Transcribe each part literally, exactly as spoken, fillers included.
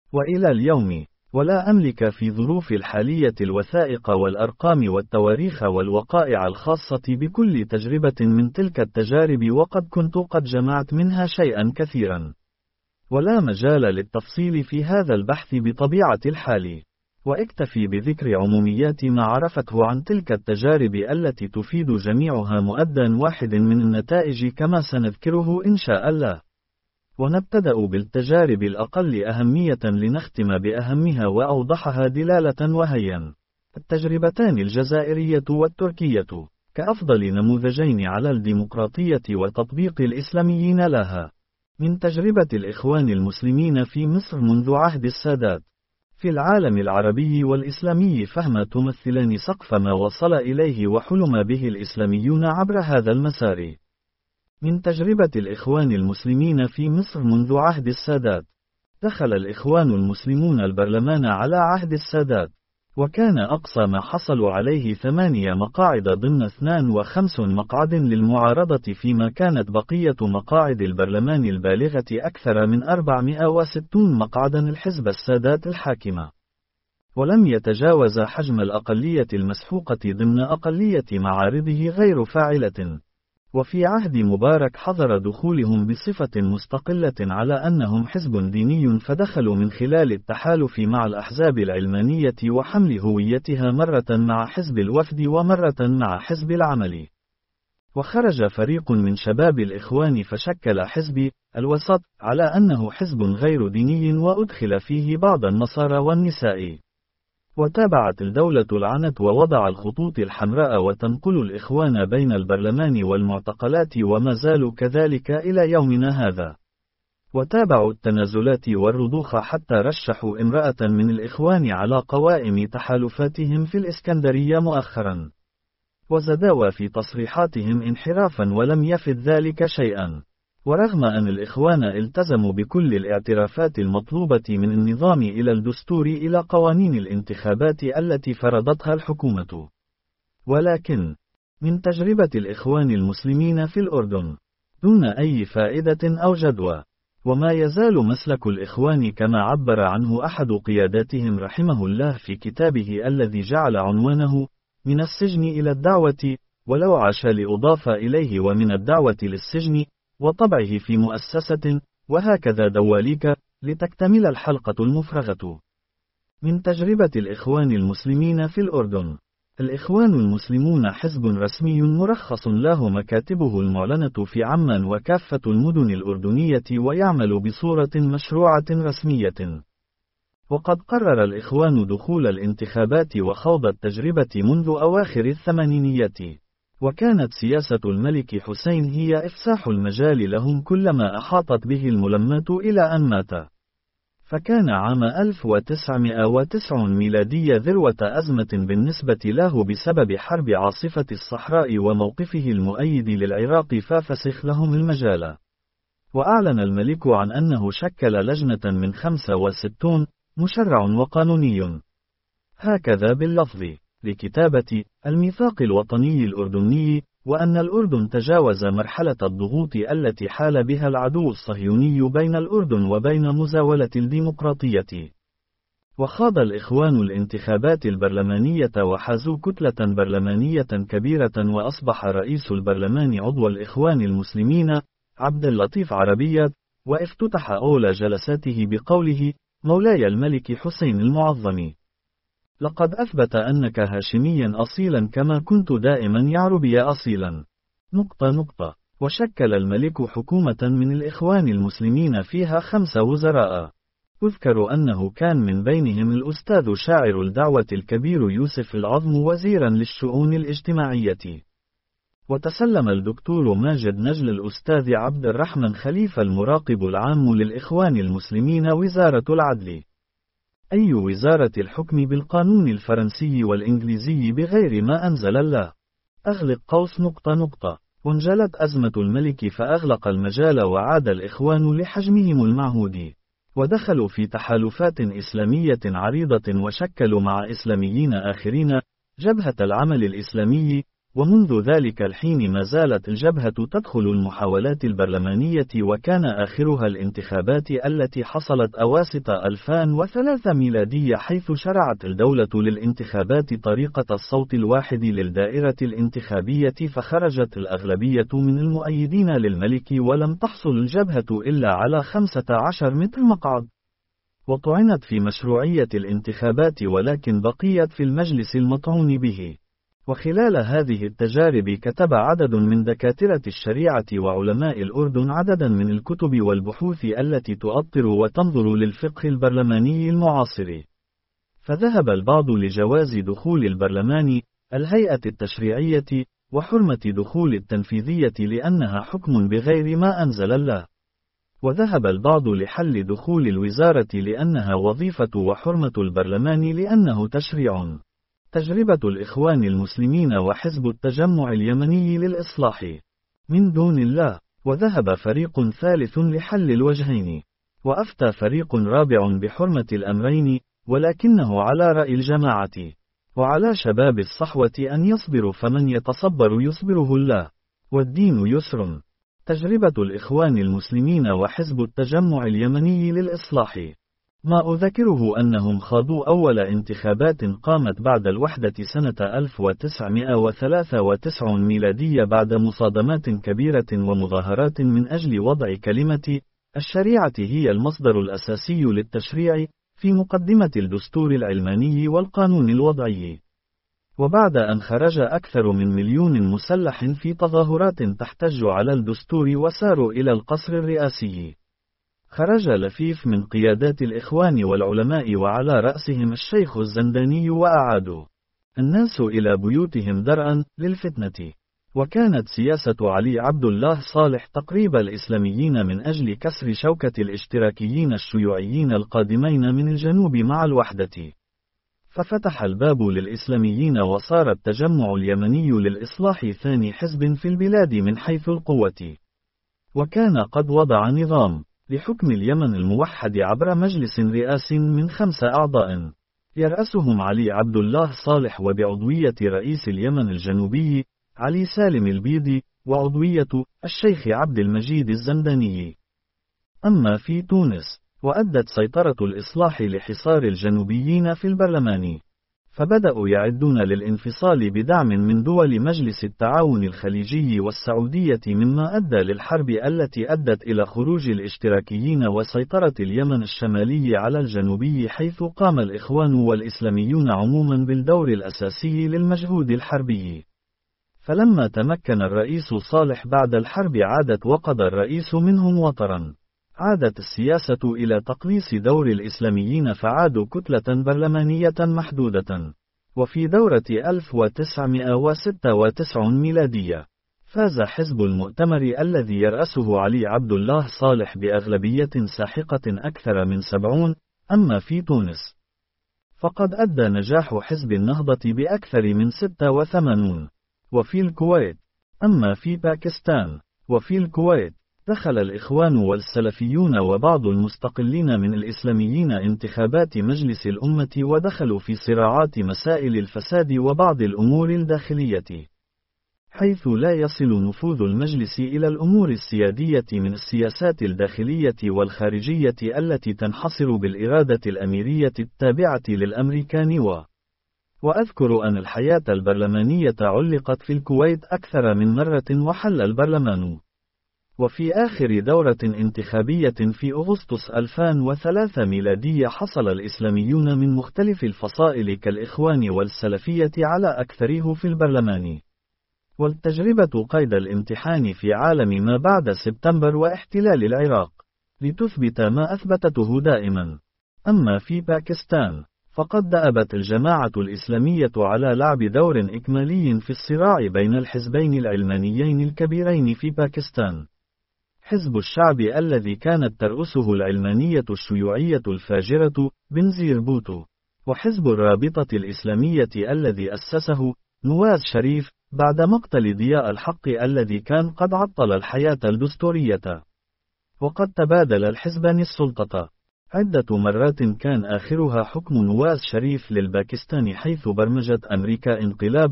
وإلى اليوم، ولا أملك في ظروف الحالية الوثائق والأرقام والتواريخ والوقائع الخاصة بكل تجربة من تلك التجارب، وقد كنت قد جمعت منها شيئا كثيرا، ولا مجال للتفصيل في هذا البحث بطبيعة الحال، واكتفي بذكر عموميات ما عرفته عن تلك التجارب التي تفيد جميعها مؤدا واحد من النتائج كما سنذكره إن شاء الله. ونبتدأ بالتجارب الأقل أهمية لنختم بأهمها وأوضحها دلالة وهيا. التجربتان الجزائرية والتركية كأفضل نموذجين على الديمقراطية وتطبيق الإسلاميين لها. من تجربة الإخوان المسلمين في مصر منذ عهد السادات في العالم العربي والإسلامي، فهم تمثلان سقف ما وصل إليه وحلم به الإسلاميون عبر هذا المسار. من تجربة الإخوان المسلمين في مصر منذ عهد السادات، دخل الإخوان المسلمون البرلمان على عهد السادات، وكان أقصى ما حصلوا عليه ثمانية مقاعد ضمن اثنان وخمسين مقعد للمعارضة، فيما كانت بقية مقاعد البرلمان البالغة أكثر من أربعمائة وستين مقعدا الحزب السادات الحاكمة. ولم يتجاوز حجم الأقلية المسحوقة ضمن أقلية معارضه غير فاعلة. وفي عهد مبارك حظر دخولهم بصفة مستقلة على أنهم حزب ديني، فدخلوا من خلال التحالف مع الأحزاب العلمانية وحمل هويتها مرة مع حزب الوفد ومرة مع حزب العمل. وخرج فريق من شباب الإخوان فشكل حزب الوسط على أنه حزب غير ديني، وأدخل فيه بعض النصارى والنساء. وتابعت الدولة العنت ووضع الخطوط الحمراء وتنقل الإخوان بين البرلمان والمعتقلات، وما زالوا كذلك إلى يومنا هذا. وتابعوا التنازلات والرضوخ حتى رشحوا امرأة من الإخوان على قوائم تحالفاتهم في الإسكندرية مؤخرا، وزدوا في تصريحاتهم انحرافا ولم يفد ذلك شيئا. ورغم أن الإخوان التزموا بكل الاعترافات المطلوبة من النظام إلى الدستور إلى قوانين الانتخابات التي فرضتها الحكومة، ولكن من تجربة الإخوان المسلمين في الأردن دون أي فائدة أو جدوى. وما يزال مسلك الإخوان كما عبر عنه أحد قياداتهم رحمه الله في كتابه الذي جعل عنوانه من السجن إلى الدعوة، ولو عاش لأضاف إليه ومن الدعوة للسجن، وطبعه في مؤسسة، وهكذا دواليك، لتكتمل الحلقة المفرغة. من تجربة الإخوان المسلمين في الأردن. الإخوان المسلمون حزب رسمي مرخص له مكاتبه المعلنة في عمان وكافة المدن الأردنية، ويعمل بصورة مشروعة رسمية. وقد قرر الإخوان دخول الانتخابات وخوض التجربة منذ أواخر الثمانينيات، وكانت سياسة الملك حسين هي إفساح المجال لهم كلما أحاطت به الملمات إلى أن مات. فكان عام ألف وتسعمائة وتسعين ميلادية ذروة أزمة بالنسبة له بسبب حرب عاصفة الصحراء وموقفه المؤيد للعراق، ففسخ لهم المجال. وأعلن الملك عن أنه شكل لجنة من خمسة وستين مشرع وقانوني، هكذا باللفظ، لكتابة الميثاق الوطني الأردني، وأن الأردن تجاوز مرحلة الضغوط التي حال بها العدو الصهيوني بين الأردن وبين مزاولة الديمقراطية. وخاض الإخوان الانتخابات البرلمانية وحازوا كتلة برلمانية كبيرة، وأصبح رئيس البرلمان عضو الإخوان المسلمين عبد اللطيف عربية، وافتتح أول جلساته بقوله: مولاي الملك حسين المعظم، لقد أثبت أنك هاشميا أصيلا كما كنت دائما يعربي أصيلا. نقطة نقطة. وشكل الملك حكومة من الإخوان المسلمين فيها خمس وزراء. أذكر أنه كان من بينهم الأستاذ شاعر الدعوة الكبير يوسف العظم وزيرا للشؤون الاجتماعية. وتسلم الدكتور ماجد نجل الأستاذ عبد الرحمن خليفة المراقب العام للإخوان المسلمين وزارة العدل، أي وزارة الحكم بالقانون الفرنسي والإنجليزي بغير ما أنزل الله. أغلق قوس نقطة نقطة. وانجلت أزمة الملك فأغلق المجال، وعاد الإخوان لحجمهم المعهود، ودخلوا في تحالفات إسلامية عريضة، وشكلوا مع إسلاميين آخرين جبهة العمل الإسلامي، ومنذ ذلك الحين ما زالت الجبهة تدخل المحاولات البرلمانية، وكان آخرها الانتخابات التي حصلت أواسط ألفين وثلاثة ميلادية، حيث شرعت الدولة للانتخابات طريقة الصوت الواحد للدائرة الانتخابية، فخرجت الأغلبية من المؤيدين للملك، ولم تحصل الجبهة إلا على خمسة عشر متر مقعد. وطعنت في مشروعية الانتخابات، ولكن بقيت في المجلس المطعون به. وخلال هذه التجارب كتب عدد من دكاترة الشريعة وعلماء الأردن عددا من الكتب والبحوث التي تؤطر وتنظر للفقه البرلماني المعاصر. فذهب البعض لجواز دخول البرلمان، الهيئة التشريعية، وحرمة دخول التنفيذية لأنها حكم بغير ما أنزل الله. وذهب البعض لحل دخول الوزارة لأنها وظيفة، وحرمة البرلمان لأنه تشريع. تجربة الإخوان المسلمين وحزب التجمع اليمني للإصلاح من دون الله. وذهب فريق ثالث لحل الوجهين. وأفتى فريق رابع بحرمة الأمرين، ولكنه على رأي الجماعة. وعلى شباب الصحوة أن يصبروا، فمن يتصبر يصبره الله، والدين يسر. تجربة الإخوان المسلمين وحزب التجمع اليمني للإصلاح. ما أذكره أنهم خاضوا أول انتخابات قامت بعد الوحدة سنة ألف وتسعمائة وثلاثة وتسعين ميلادية، بعد مصادمات كبيرة ومظاهرات من أجل وضع كلمة الشريعة هي المصدر الأساسي للتشريع في مقدمة الدستور العلماني والقانون الوضعي. وبعد أن خرج أكثر من مليون مسلح في تظاهرات تحتج على الدستور وساروا إلى القصر الرئاسي، خرج لفيف من قيادات الإخوان والعلماء، وعلى رأسهم الشيخ الزنداني، وأعادوا الناس إلى بيوتهم درءا للفتنة. وكانت سياسة علي عبد الله صالح تقريب الإسلاميين من أجل كسر شوكة الاشتراكيين الشيوعيين القادمين من الجنوب مع الوحدة. ففتح الباب للإسلاميين، وصار التجمع اليمني للإصلاح ثاني حزب في البلاد من حيث القوة. وكان قد وضع نظام لحكم اليمن الموحد عبر مجلس رئاس من خمس أعضاء، يرأسهم علي عبد الله صالح، وبعضوية رئيس اليمن الجنوبي علي سالم البيضي، وعضوية الشيخ عبد المجيد الزنداني. أما في تونس، وأدت سيطرة الإصلاح لحصار الجنوبيين في البرلمان، فبدأوا يعدون للانفصال بدعم من دول مجلس التعاون الخليجي والسعودية، مما أدى للحرب التي أدت إلى خروج الاشتراكيين وسيطرة اليمن الشمالي على الجنوبي، حيث قام الإخوان والإسلاميون عموما بالدور الأساسي للمجهود الحربي. فلما تمكن الرئيس صالح بعد الحرب عادت، وقضى الرئيس منهم وطرا، عادت السياسة إلى تقليص دور الإسلاميين، فعادوا كتلة برلمانية محدودة. وفي دورة ألف وتسعمائة وستة وتسعين ميلادية فاز حزب المؤتمر الذي يرأسه علي عبد الله صالح بأغلبية ساحقة أكثر من سبعون. أما في تونس فقد أدى نجاح حزب النهضة بأكثر من ستة وثمانين. وفي الكويت أما في باكستان وفي الكويت دخل الإخوان والسلفيون وبعض المستقلين من الإسلاميين انتخابات مجلس الأمة، ودخلوا في صراعات مسائل الفساد وبعض الأمور الداخلية، حيث لا يصل نفوذ المجلس إلى الأمور السيادية من السياسات الداخلية والخارجية التي تنحصر بالإرادة الأميرية التابعة للأمريكان. و وأذكر أن الحياة البرلمانية علقت في الكويت أكثر من مرة، وحل البرلمان. وفي آخر دورة انتخابية في أغسطس ألفين وثلاثة ميلادية حصل الإسلاميون من مختلف الفصائل كالإخوان والسلفية على أكثره في البرلمان. والتجربة قيد الامتحان في عالم ما بعد سبتمبر واحتلال العراق، لتثبت ما أثبتته دائما. أما في باكستان فقد دأبت الجماعة الإسلامية على لعب دور إكمالي في الصراع بين الحزبين العلمانيين الكبيرين في باكستان، حزب الشعب الذي كانت ترأسه العلمانية الشيوعية الفاجرة بنزير بوتو، وحزب الرابطة الإسلامية الذي أسسه نواز شريف بعد مقتل ضياء الحق الذي كان قد عطل الحياة الدستورية. وقد تبادل الحزبان السلطة عدة مرات، كان آخرها حكم نواز شريف للباكستان، حيث برمجت أمريكا انقلاب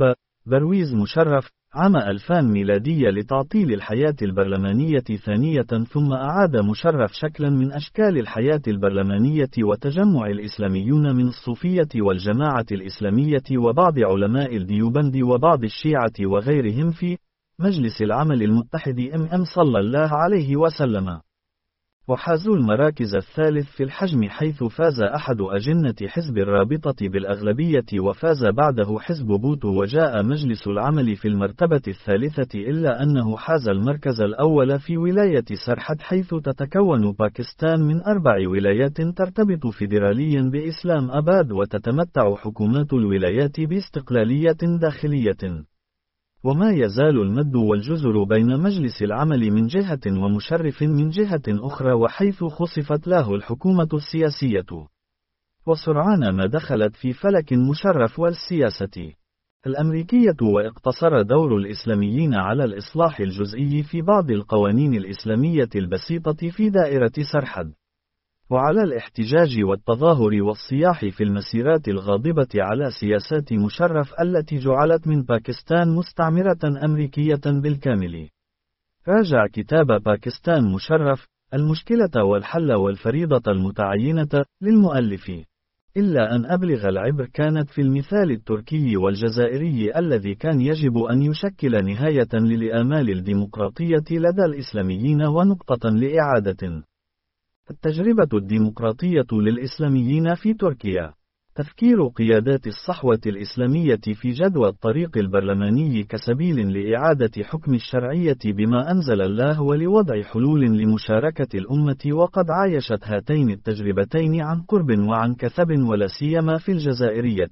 برويز مشرف، عام ألفين ميلادية لتعطيل الحياة البرلمانية ثانية، ثم أعاد مشرف شكلا من أشكال الحياة البرلمانية وتجمع الإسلاميون من الصوفية والجماعة الإسلامية وبعض علماء الديوبند وبعض الشيعة وغيرهم في مجلس العمل المتحد إم إم صلى الله عليه وسلم. وحازوا المراكز الثالث في الحجم، حيث فاز أحد أجنة حزب الرابطة بالأغلبية وفاز بعده حزب بوتو، وجاء مجلس العمل في المرتبة الثالثة، إلا أنه حاز المركز الأول في ولاية سرحد، حيث تتكون باكستان من أربع ولايات ترتبط فيدراليا بإسلام آباد، وتتمتع حكومات الولايات باستقلالية داخلية. وما يزال المد والجزر بين مجلس العمل من جهة ومشرف من جهة أخرى، وحيث خصفت له الحكومة السياسية، وسرعان ما دخلت في فلك مشرف والسياسة الأمريكية، واقتصر دور الإسلاميين على الإصلاح الجزئي في بعض القوانين الإسلامية البسيطة في دائرة سرحد، وعلى الاحتجاج والتظاهر والصياح في المسيرات الغاضبة على سياسات مشرف التي جعلت من باكستان مستعمرة أمريكية بالكامل. راجع كتاب باكستان مشرف، المشكلة والحل والفريضة المتعينة للمؤلف. إلا أن أبلغ العبر كانت في المثال التركي والجزائري الذي كان يجب أن يشكل نهاية للآمال الديمقراطية لدى الإسلاميين ونقطة لإعادة التجربة الديمقراطية للإسلاميين في تركيا. تفكير قيادات الصحوة الإسلامية في جدوى الطريق البرلماني كسبيل لإعادة حكم الشرعية بما أنزل الله ولوضع حلول لمشاركة الأمة، وقد عايشت هاتين التجربتين عن قرب وعن كثب، ولا سيما في الجزائرية.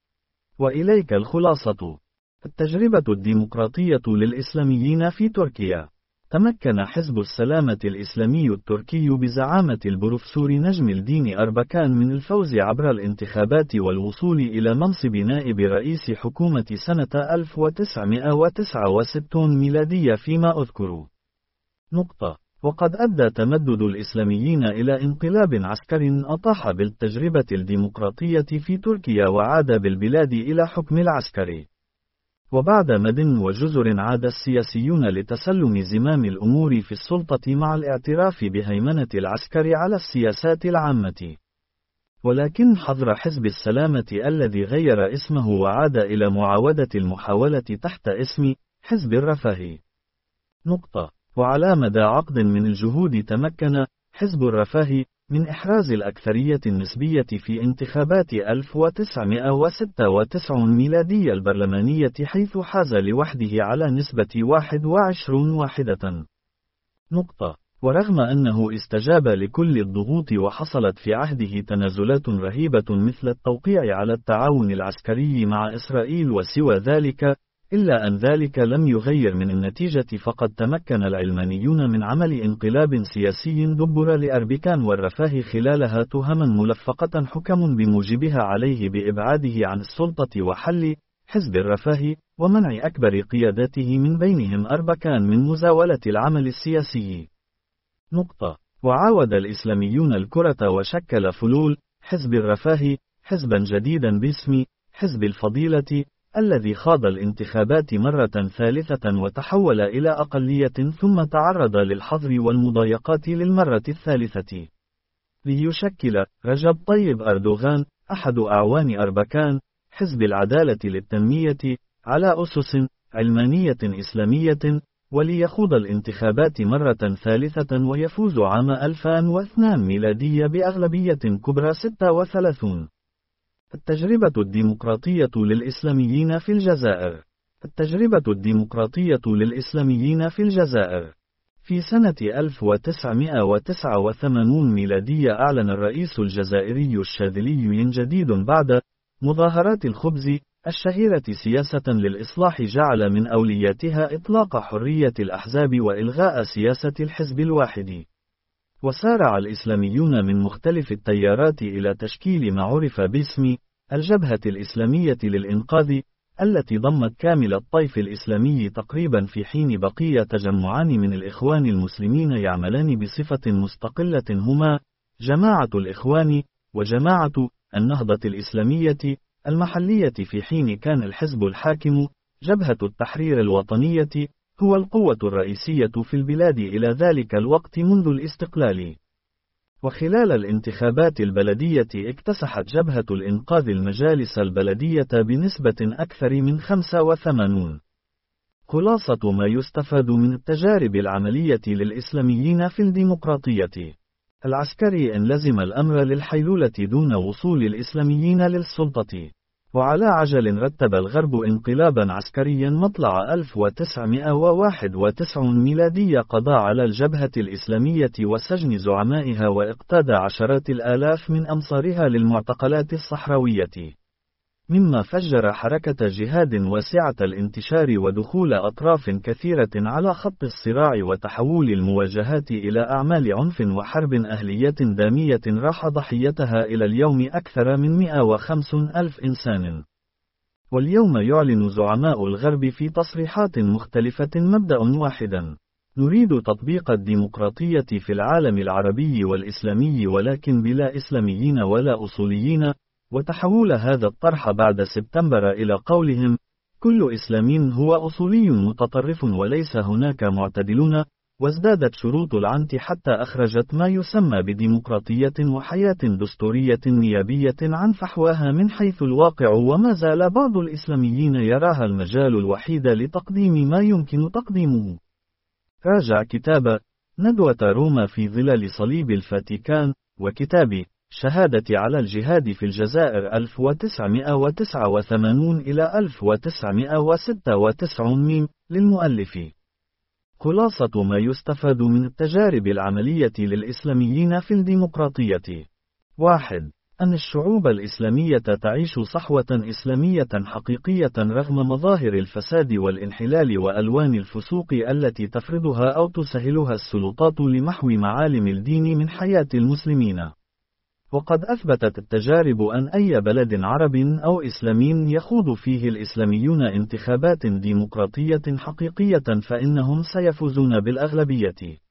وإليك الخلاصة. التجربة الديمقراطية للإسلاميين في تركيا. تمكن حزب السلامة الإسلامي التركي بزعامة البروفسور نجم الدين أربكان من الفوز عبر الانتخابات والوصول إلى منصب نائب رئيس حكومة سنة ألف وتسعمائة وتسعة وستين ميلادية فيما أذكر. نقطة. وقد أدى تمدد الإسلاميين إلى انقلاب عسكري أطاح بالتجربة الديمقراطية في تركيا، وعاد بالبلاد إلى حكم العسكري. وبعد مد وجزر عاد السياسيون لتسلم زمام الأمور في السلطة مع الاعتراف بهيمنة العسكر على السياسات العامة. ولكن حظر حزب السلامة الذي غير اسمه وعاد إلى معاودة المحاولة تحت اسم حزب الرفاه. نقطة. وعلى مدى عقد من الجهود تمكن حزب الرفاه من إحراز الأكثرية النسبية في انتخابات ألف وتسعمائة وستة وتسعين ميلادية البرلمانية، حيث حاز لوحده على نسبة واحد وعشرين واحدة. نقطة. ورغم أنه استجاب لكل الضغوط وحصلت في عهده تنازلات رهيبة مثل التوقيع على التعاون العسكري مع إسرائيل وسوى ذلك، إلا أن ذلك لم يغير من النتيجة، فقد تمكن العلمانيون من عمل انقلاب سياسي دبر لأربكان والرفاه خلالها تهما ملفقة حكم بموجبها عليه بإبعاده عن السلطة وحل حزب الرفاه ومنع أكبر قياداته من بينهم أربكان من مزاولة العمل السياسي. نقطة. وعاود الإسلاميون الكرة وشكل فلول حزب الرفاه حزبا جديدا باسم حزب الفضيلة، الذي خاض الانتخابات مرة ثالثة وتحول إلى أقلية، ثم تعرض للحظر والمضايقات للمرة الثالثة. ليشكل رجب طيب أردوغان أحد أعوان أربكان حزب العدالة للتنمية على أسس علمانية إسلامية، وليخوض الانتخابات مرة ثالثة ويفوز عام ألفين واثنين ميلادية بأغلبية كبرى ستة وثلاثين. التجربة الديمقراطية للإسلاميين في الجزائر. التجربة الديمقراطية للإسلاميين في الجزائر. في سنة ألف وتسعمائة وتسعة وثمانين ميلادية أعلن الرئيس الجزائري الشاذلي جديد بعد مظاهرات الخبز الشهيرة سياسة للإصلاح جعل من أولياتها إطلاق حرية الأحزاب وإلغاء سياسة الحزب الواحد. وسارع الإسلاميون من مختلف التيارات إلى تشكيل ما عرف باسم الجبهة الإسلامية للإنقاذ، التي ضمت كامل الطيف الإسلامي تقريبا، في حين بقي تجمعان من الإخوان المسلمين يعملان بصفة مستقلة هما جماعة الإخوان وجماعة النهضة الإسلامية المحلية، في حين كان الحزب الحاكم جبهة التحرير الوطنية، هو القوة الرئيسية في البلاد إلى ذلك الوقت منذ الاستقلال. وخلال الانتخابات البلدية اكتسحت جبهة الإنقاذ المجالس البلدية بنسبة أكثر من خمسة وثمانين. خلاصة ما يستفاد من التجارب العملية للإسلاميين في الديمقراطية: العسكري إن لزم الأمر للحيلولة دون وصول الإسلاميين للسلطة. وعلى عجل رتب الغرب انقلابا عسكريا مطلع ألف وتسعمائة وواحد وتسعين ميلادية قضى على الجبهة الإسلامية وسجن زعمائها واقتاد عشرات الآلاف من أنصارها للمعتقلات الصحراوية، مما فجر حركة جهاد واسعة الانتشار ودخول أطراف كثيرة على خط الصراع وتحول المواجهات إلى أعمال عنف وحرب أهلية دامية راح ضحيتها إلى اليوم أكثر من مئة وخمسين ألف إنسان. واليوم يعلن زعماء الغرب في تصريحات مختلفة مبدأ واحدا: نريد تطبيق الديمقراطية في العالم العربي والإسلامي ولكن بلا إسلاميين ولا أصوليين. وتحول هذا الطرح بعد سبتمبر إلى قولهم: كل إسلام هو أصولي متطرف وليس هناك معتدلون. وازدادت شروط العنت حتى أخرجت ما يسمى بديمقراطية وحياة دستورية نيابية عن فحواها من حيث الواقع، وما زال بعض الإسلاميين يراها المجال الوحيد لتقديم ما يمكن تقديمه. راجع كتاب ندوة روما في ظلال صليب الفاتيكان، وكتاب شهادة على الجهاد في الجزائر ألف وتسعمائة وتسعة وثمانين إلى ألف وتسعمائة وستة وتسعين للمؤلف. خلاصة ما يستفاد من التجارب العملية للإسلاميين في الديمقراطية: واحد. أن الشعوب الإسلامية تعيش صحوة إسلامية حقيقية رغم مظاهر الفساد والانحلال وألوان الفسوق التي تفرضها أو تسهلها السلطات لمحو معالم الدين من حياة المسلمين. وقد أثبتت التجارب أن أي بلد عربي أو إسلامي يخوض فيه الإسلاميون انتخابات ديمقراطية حقيقية فإنهم سيفوزون بالأغلبية.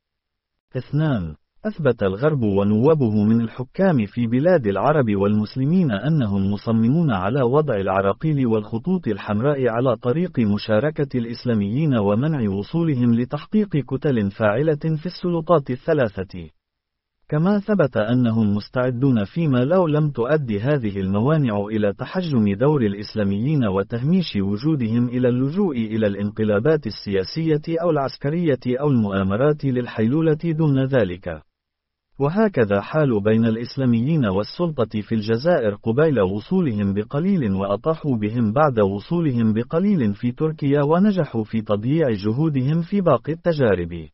اثنان. أثبت الغرب ونوابه من الحكام في بلاد العرب والمسلمين أنهم مصممون على وضع العراقيل والخطوط الحمراء على طريق مشاركة الإسلاميين ومنع وصولهم لتحقيق كتل فاعلة في السلطات الثلاثة. كما ثبت أنهم مستعدون فيما لو لم تؤدي هذه الموانع إلى تحجم دور الإسلاميين وتهميش وجودهم إلى اللجوء إلى الانقلابات السياسية أو العسكرية أو المؤامرات للحيلولة دون ذلك. وهكذا حال بين الإسلاميين والسلطة في الجزائر قبيل وصولهم بقليل، وأطاحوا بهم بعد وصولهم بقليل في تركيا، ونجحوا في تضييع جهودهم في باقي التجارب.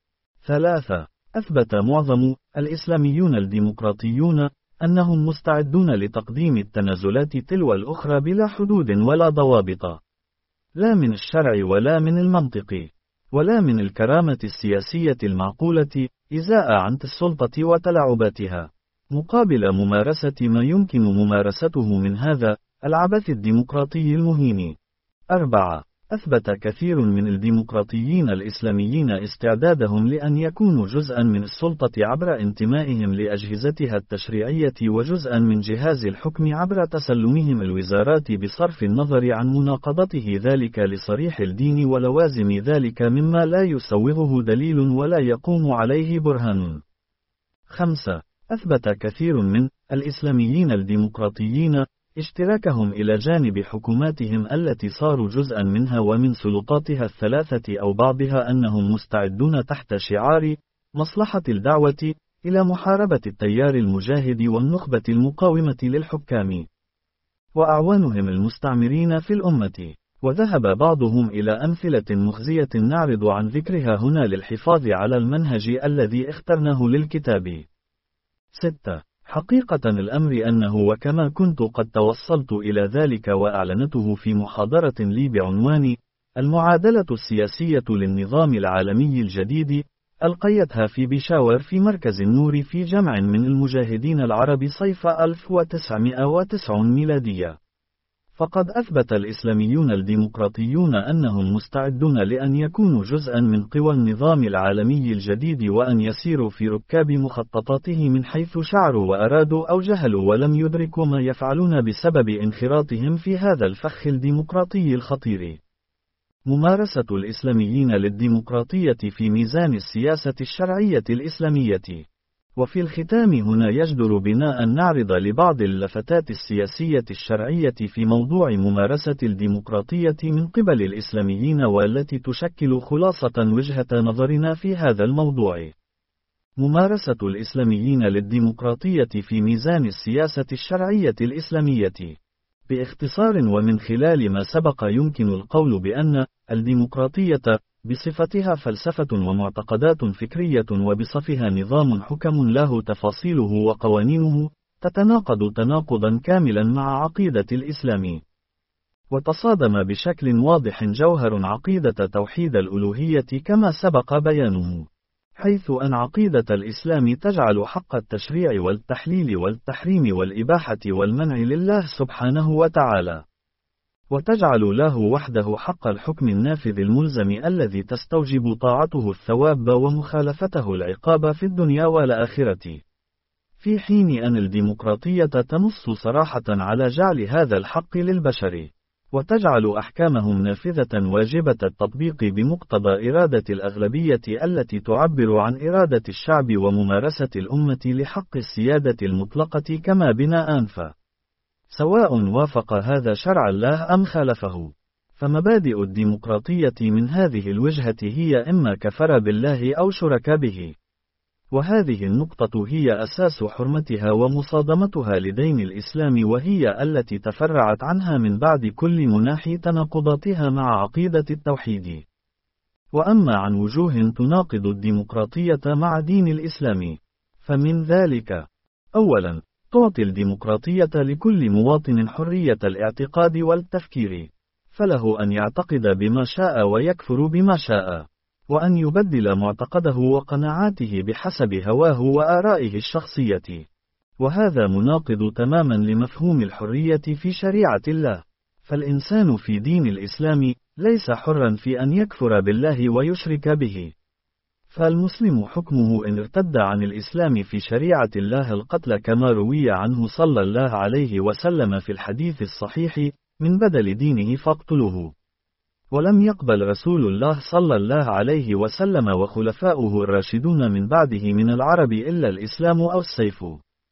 ثلاثة. أثبت معظم الإسلاميون الديمقراطيون أنهم مستعدون لتقديم التنازلات تلو الأخرى بلا حدود ولا ضوابط، لا من الشرع ولا من المنطق ولا من الكرامة السياسية المعقولة، إزاء عنت السلطة وتلاعباتها، مقابل ممارسة ما يمكن ممارسته من هذا العبث الديمقراطي المهين. أربعة. أثبت كثير من الديمقراطيين الإسلاميين استعدادهم لأن يكونوا جزءا من السلطة عبر انتمائهم لأجهزتها التشريعية وجزءا من جهاز الحكم عبر تسلمهم الوزارات بصرف النظر عن مناقضته ذلك لصريح الدين ولوازم ذلك مما لا يسوغه دليل ولا يقوم عليه برهان. خمسة. أثبت كثير من الإسلاميين الديمقراطيين اشتراكهم إلى جانب حكوماتهم التي صاروا جزءا منها ومن سلطاتها الثلاثة أو بعضها أنهم مستعدون تحت شعار مصلحة الدعوة إلى محاربة التيار المجاهد والنخبة المقاومة للحكام وأعوانهم المستعمرين في الأمة. وذهب بعضهم إلى أمثلة مخزية نعرض عن ذكرها هنا للحفاظ على المنهج الذي اخترناه للكتاب. ستة. حقيقة الأمر أنه وكما كنت قد توصلت إلى ذلك وأعلنته في محاضرة لي بعنوان المعادلة السياسية للنظام العالمي الجديد، ألقيتها في بيشاور في مركز النور في جمع من المجاهدين العرب صيف ألف وتسعمائة وتسعين ميلادية. فقد أثبت الإسلاميون الديمقراطيون أنهم مستعدون لأن يكونوا جزءا من قوى النظام العالمي الجديد وأن يسيروا في ركاب مخططاته من حيث شعروا وأرادوا أو جهلوا ولم يدركوا ما يفعلون بسبب انخراطهم في هذا الفخ الديمقراطي الخطير. ممارسة الإسلاميين للديمقراطية في ميزان السياسة الشرعية الإسلامية. وفي الختام هنا يجدر بنا أن نعرض لبعض اللفتات السياسية الشرعية في موضوع ممارسة الديمقراطية من قبل الإسلاميين، والتي تشكل خلاصة وجهة نظرنا في هذا الموضوع. ممارسة الإسلاميين للديمقراطية في ميزان السياسة الشرعية الإسلامية. باختصار ومن خلال ما سبق يمكن القول بأن الديمقراطية بصفتها فلسفة ومعتقدات فكرية، وبصفها نظام حكم له تفاصيله وقوانينه، تتناقض تناقضا كاملا مع عقيدة الإسلام. وتصادم بشكل واضح جوهر عقيدة توحيد الألوهية كما سبق بيانه، حيث أن عقيدة الإسلام تجعل حق التشريع والتحليل والتحريم والإباحة والمنع لله سبحانه وتعالى، وتجعل له وحده حق الحكم النافذ الملزم الذي تستوجب طاعته الثواب ومخالفته العقاب في الدنيا والآخرة، في حين أن الديمقراطية تنص صراحة على جعل هذا الحق للبشر، وتجعل أحكامهم نافذة واجبة التطبيق بمقتضى إرادة الأغلبية التي تعبر عن إرادة الشعب وممارسة الأمة لحق السيادة المطلقة كما بناء ف سواء وافق هذا شرع الله أم خالفه. فمبادئ الديمقراطية من هذه الوجهة هي إما كفر بالله أو شرك به، وهذه النقطة هي أساس حرمتها ومصادمتها لدين الإسلام، وهي التي تفرعت عنها من بعد كل مناحي تناقضاتها مع عقيدة التوحيد. وأما عن وجوه تناقض الديمقراطية مع دين الإسلام، فمن ذلك: أولا، تعطي الديمقراطية لكل مواطن حرية الاعتقاد والتفكير، فله أن يعتقد بما شاء ويكفر بما شاء، وأن يبدل معتقده وقناعاته بحسب هواه وآرائه الشخصية، وهذا مناقض تماما لمفهوم الحرية في شريعة الله. فالإنسان في دين الإسلام ليس حرا في أن يكفر بالله ويشرك به، فالمسلم حكمه إن ارتد عن الإسلام في شريعة الله القتل، كما روي عنه صلى الله عليه وسلم في الحديث الصحيح: من بدل دينه فاقتلوه. ولم يقبل رسول الله صلى الله عليه وسلم وخلفاؤه الراشدون من بعده من العرب إلا الإسلام أو السيف.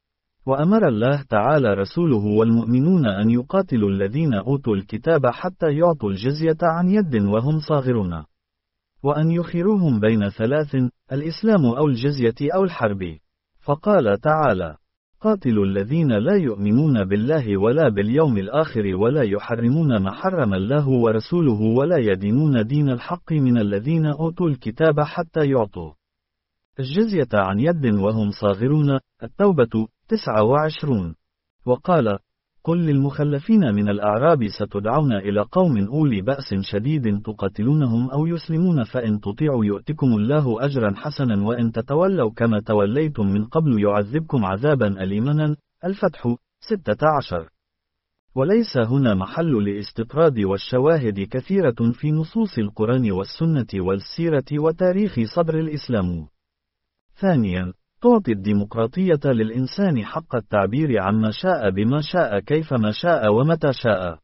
وأمر الله تعالى رسوله والمؤمنون أن يقاتلوا الذين أوتوا الكتاب حتى يعطوا الجزية عن يد وهم صاغرون، وأن يخيروهم بين ثلاث: الإسلام أو الجزية أو الحرب. فقال تعالى: قاتلوا الذين لا يؤمنون بالله ولا باليوم الآخر ولا يحرمون ما حرم الله ورسوله ولا يدينون دين الحق من الذين أوتوا الكتاب حتى يعطوا الجزية عن يد وهم صاغرون. التوبة تسعة وعشرون. وقال: قل للمخلفين من الأعراب ستدعون إلى قوم أولي بأس شديد تقاتلونهم أو يسلمون، فإن تطيعوا يؤتكم الله أجرا حسنا، وإن تتولوا كما توليتم من قبل يعذبكم عذابا أليما. الفتح ستة عشر. وليس هنا محل لاستطراد، والشواهد كثيرة في نصوص القرآن والسنة والسيرة وتاريخ صدر الإسلام. ثانيا، تعطي الديمقراطية للإنسان حق التعبير عما شاء بما شاء كيفما شاء ومتى شاء،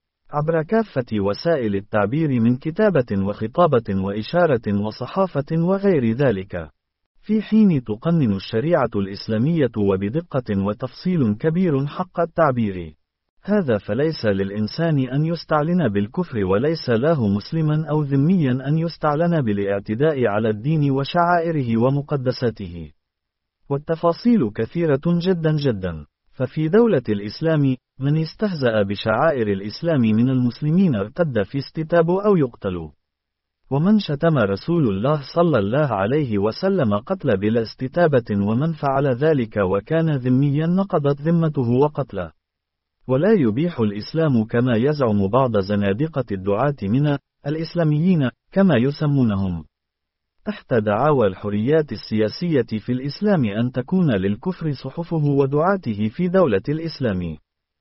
عبر كافة وسائل التعبير من كتابة وخطابة وإشارة وصحافة وغير ذلك، في حين تقنن الشريعة الإسلامية وبدقة وتفصيل كبير حق التعبير هذا. فليس للإنسان أن يستعلن بالكفر، وليس له مسلما أو ذميا أن يستعلن بالاعتداء على الدين وشعائره ومقدساته. والتفاصيل كثيرة جدا جدا. ففي دولة الإسلام من استهزأ بشعائر الإسلام من المسلمين ارتد في استتاب أو يقتل، ومن شتم رسول الله صلى الله عليه وسلم قتل بلا استتابة، ومن فعل ذلك وكان ذميا نقضت ذمته وقتله. ولا يبيح الإسلام كما يزعم بعض زنادقة الدعاة من الإسلاميين كما يسمونهم تحت دعاوى الحريات السياسية في الإسلام أن تكون للكفر صحفه ودعاته في دولة الإسلام،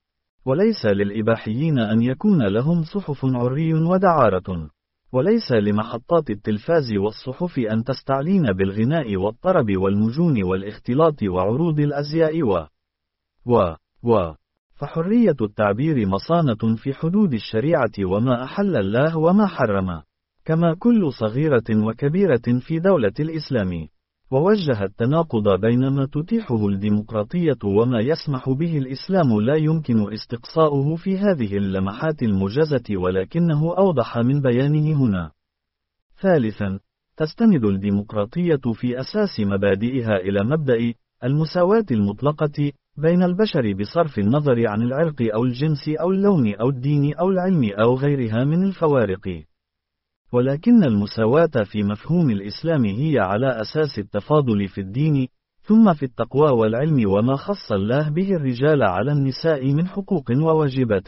وليس للإباحيين أن يكون لهم صحف عري ودعارة، وليس لمحطات التلفاز والصحف أن تستعلين بالغناء والطرب والمجون والاختلاط وعروض الأزياء و و و فحرية التعبير مصانة في حدود الشريعة وما أحل الله وما حرم، كما كل صغيرة وكبيرة في دولة الإسلام. ووجه التناقض بين ما تتيحه الديمقراطية وما يسمح به الإسلام لا يمكن استقصاؤه في هذه اللمحات الموجزة، ولكنه أوضح من بيانه هنا. ثالثا، تستند الديمقراطية في أساس مبادئها إلى مبدأ المساواة المطلقة بين البشر بصرف النظر عن العرق أو الجنس أو اللون أو الدين أو العلم أو غيرها من الفوارق. ولكن المساواة في مفهوم الإسلام هي على أساس التفاضل في الدين، ثم في التقوى والعلم وما خص الله به الرجال على النساء من حقوق وواجبات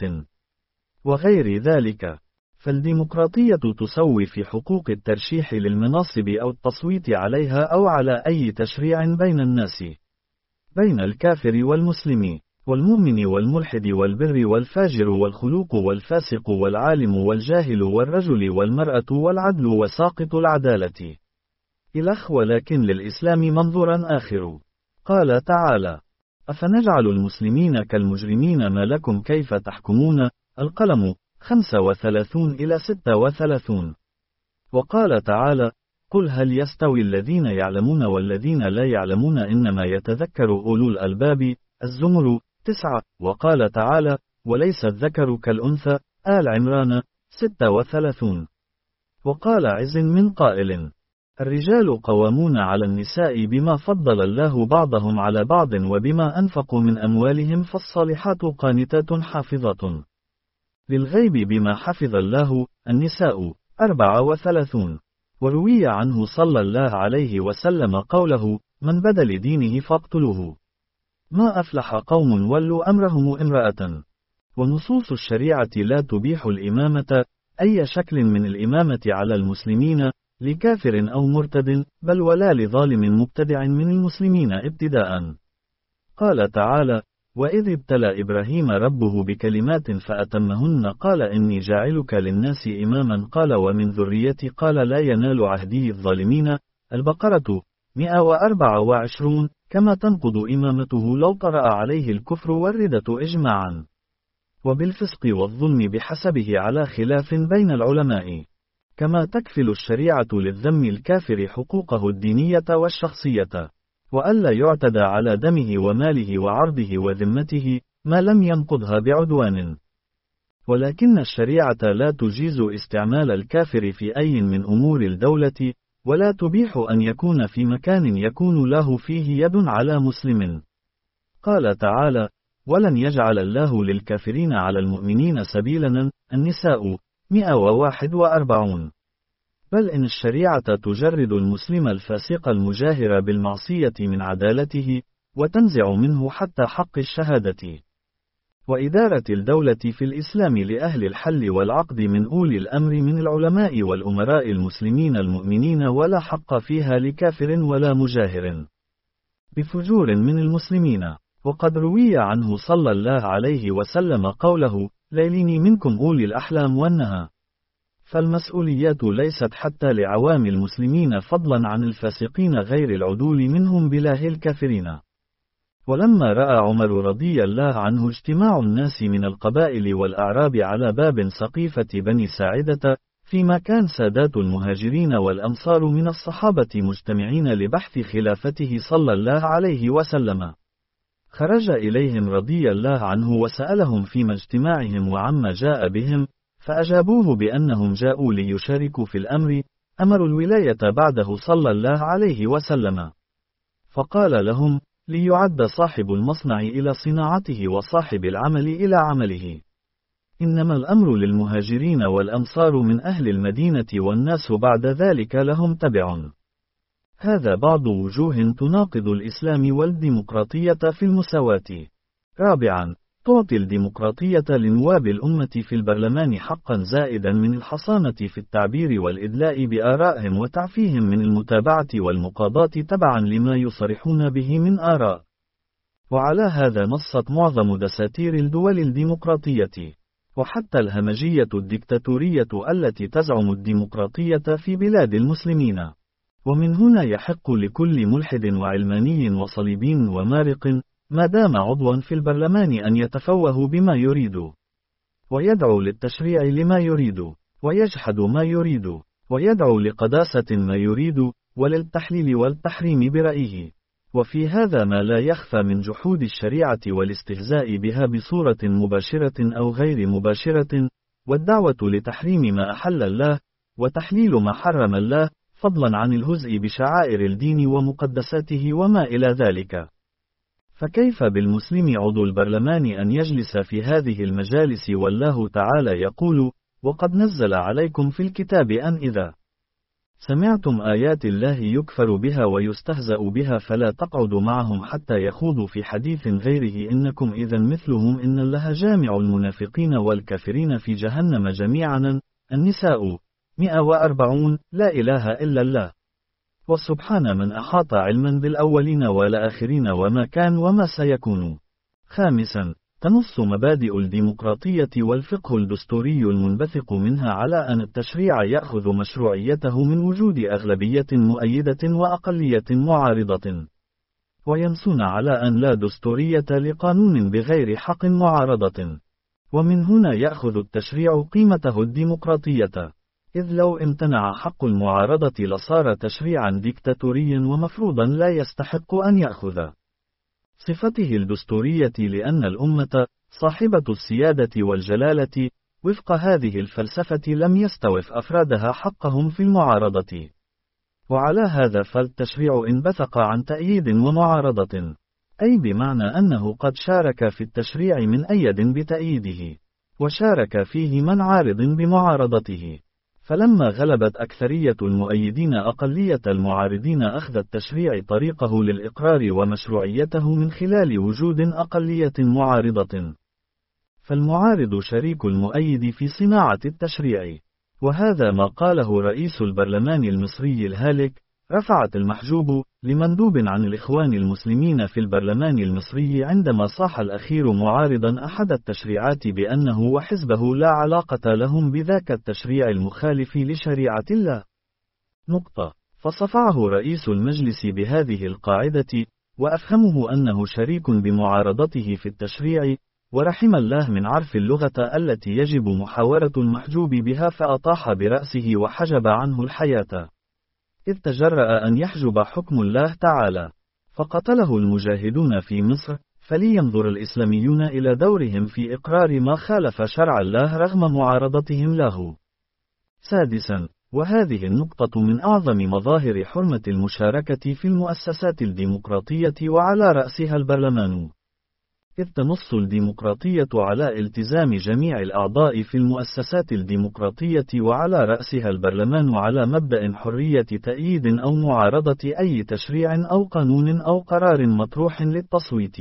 وغير ذلك. فالديمقراطية تسوي في حقوق الترشيح للمناصب أو التصويت عليها أو على أي تشريع بين الناس، بين الكافر والمسلم، والمؤمن والملحد والبر والفاجر والخلوق والفاسق والعالم والجاهل والرجل والمرأة والعدل وساقط العدالة إلخ. ولكن للإسلام منظورا آخر. قال تعالى: أفنجعل المسلمين كالمجرمين ما لكم كيف تحكمون؟ القلم خمسة وثلاثون إلى ستة وثلاثون. وقال تعالى: قل هل يستوي الذين يعلمون والذين لا يعلمون إنما يتذكر أولو الألباب. الزمر تسعة. وقال تعالى: وليس الذكر كالأنثى. آل عمران ستة وثلاثون. وقال عز من قائل: الرجال قوامون على النساء بما فضل الله بعضهم على بعض وبما أنفقوا من أموالهم، فالصالحات قانتات حافظة للغيب بما حفظ الله. النساء أربعة وثلاثون. وروي عنه صلى الله عليه وسلم قوله: من بدل دينه فاقتلوه. ما أفلح قوم ولوا أمرهم امرأة. ونصوص الشريعة لا تبيح الإمامة، أي شكل من الإمامة على المسلمين، لكافر أو مرتد، بل ولا لظالم مبتدع من المسلمين ابتداء. قال تعالى: وإذ ابتلى إبراهيم ربه بكلمات فأتمهن قال إني جاعلك للناس إماما قال ومن ذريتي قال لا ينال عهدي الظالمين. البقرة مئة وأربعة وعشرون. كما تنقض إمامته لو طرأ عليه الكفر والردة إجماعا، وبالفسق والظلم بحسبه على خلاف بين العلماء. كما تكفل الشريعة للذم الكافر حقوقه الدينية والشخصية، وألا يعتدى على دمه وماله وعرضه وذمته ما لم ينقضها بعدوان. ولكن الشريعة لا تجيز استعمال الكافر في أي من أمور الدولة، ولا تبيح أن يكون في مكان يكون له فيه يد على مسلم. قال تعالى: ولن يجعل الله للكافرين على المؤمنين سبيلا. النساء مئة وواحد وأربعون. بل إن الشريعة تجرد المسلم الفاسق المجاهر بالمعصية من عدالته، وتنزع منه حتى حق الشهادة. وإدارة الدولة في الإسلام لأهل الحل والعقد من أولي الأمر من العلماء والأمراء المسلمين المؤمنين، ولا حق فيها لكافر ولا مجاهر بفجور من المسلمين. وقد روي عنه صلى الله عليه وسلم قوله: ليلين منكم أولي الأحلام والنهى. فالمسؤوليات ليست حتى لعوام المسلمين فضلا عن الفاسقين غير العدول منهم بلاه الكافرين. ولما رأى عمر رضي الله عنه اجتماع الناس من القبائل والأعراب على باب سقيفة بني ساعدة، فيما كان سادات المهاجرين والأنصار من الصحابة مجتمعين لبحث خلافته صلى الله عليه وسلم، خرج إليهم رضي الله عنه وسألهم فيما اجتماعهم وعما جاء بهم، فأجابوه بأنهم جاءوا ليشاركوا في الأمر، أمروا الولاية بعده صلى الله عليه وسلم. فقال لهم: ليعد صاحب المصنع إلى صناعته وصاحب العمل إلى عمله. إنما الأمر للمهاجرين والأنصار من أهل المدينة، والناس بعد ذلك لهم تبع. هذا بعض وجوه تناقض الإسلام والديمقراطية في المساواة. رابعا، تعطي الديمقراطية لنواب الأمة في البرلمان حقا زائدا من الحصانة في التعبير والإدلاء بآرائهم وتعفيهم من المتابعة والمقاضاة تبعا لما يصرحون به من آراء. وعلى هذا نصت معظم دساتير الدول الديمقراطية، وحتى الهمجية الديكتاتورية التي تزعم الديمقراطية في بلاد المسلمين. ومن هنا يحق لكل ملحد وعلماني وصليبي ومارق ما دام عضوا في البرلمان أن يتفوه بما يريد، ويدعو للتشريع لما يريد، ويجحد ما يريد، ويدعو لقداسة ما يريد، وللتحليل والتحريم برأيه. وفي هذا ما لا يخفى من جحود الشريعة والاستهزاء بها بصورة مباشرة أو غير مباشرة، والدعوة لتحريم ما أحل الله، وتحليل ما حرم الله، فضلا عن الهزء بشعائر الدين ومقدساته وما إلى ذلك. فكيف بالمسلم عضو البرلمان أن يجلس في هذه المجالس والله تعالى يقول: وقد نزل عليكم في الكتاب أن إذا سمعتم آيات الله يكفر بها ويستهزأ بها فلا تقعدوا معهم حتى يخوضوا في حديث غيره إنكم إذا مثلهم إن الله جامع المنافقين والكافرين في جهنم جميعا. النساء مئة وأربعون. لا إله إلا الله. وسبحان من أحاط علما بالأولين والآخرين وما كان وما سيكون. خامسا، تنص مبادئ الديمقراطية والفقه الدستوري المنبثق منها على أن التشريع يأخذ مشروعيته من وجود أغلبية مؤيدة وأقلية معارضة، وينصون على أن لا دستورية لقانون بغير حق معارضة. ومن هنا يأخذ التشريع قيمته الديمقراطية، إذ لو امتنع حق المعارضة لصار تشريعا ديكتاتوريا ومفروضا لا يستحق أن يأخذ صفته الدستورية، لأن الأمة صاحبة السيادة والجلالة وفق هذه الفلسفة لم يستوف أفرادها حقهم في المعارضة. وعلى هذا فالتشريع انبثق عن تأييد ومعارضة، أي بمعنى أنه قد شارك في التشريع من أيد بتأييده، وشارك فيه من عارض بمعارضته. فلما غلبت أكثرية المؤيدين أقلية المعارضين أخذ التشريع طريقه للإقرار ومشروعيته من خلال وجود أقلية معارضة. فالمعارض شريك المؤيد في صناعة التشريع، وهذا ما قاله رئيس البرلمان المصري الهالك رفعت المحجوب لمندوب عن الإخوان المسلمين في البرلمان المصري عندما صاح الأخير معارضا أحد التشريعات بأنه وحزبه لا علاقة لهم بذاك التشريع المخالف لشريعة الله. نقطة. فصفعه رئيس المجلس بهذه القاعدة، وأفهمه أنه شريك بمعارضته في التشريع، ورحم الله من عرف اللغة التي يجب محاورة المحجوب بها، فأطاح برأسه وحجب عنه الحياة، إذ تجرأ أن يحجب حكم الله تعالى، فقتله المجاهدون في مصر. فلينظر الإسلاميون إلى دورهم في إقرار ما خالف شرع الله رغم معارضتهم له. سادسا، وهذه النقطة من أعظم مظاهر حرمة المشاركة في المؤسسات الديمقراطية وعلى رأسها البرلمان، إذ تنص الديمقراطية على التزام جميع الأعضاء في المؤسسات الديمقراطية وعلى رأسها البرلمان على مبدأ حرية تأييد أو معارضة أي تشريع أو قانون أو قرار مطروح للتصويت.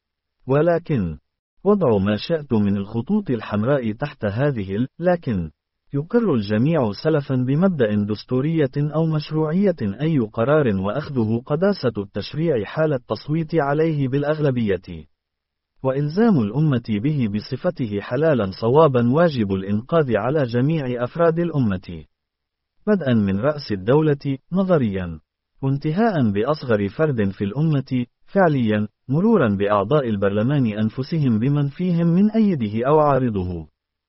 ولكن وضع ما شئت من الخطوط الحمراء تحت هذه ال لكن يقر الجميع سلفا بمبدأ دستورية أو مشروعية أي قرار وأخذه قداسة التشريع حال التصويت عليه بالأغلبية، وإلزام الأمة به بصفته حلالا صوابا واجب الإنقاذ على جميع أفراد الأمة، بدءا من رأس الدولة نظريا، وانتهاء بأصغر فرد في الأمة فعليا، مرورا بأعضاء البرلمان أنفسهم بمن فيهم من أيده أو عارضه.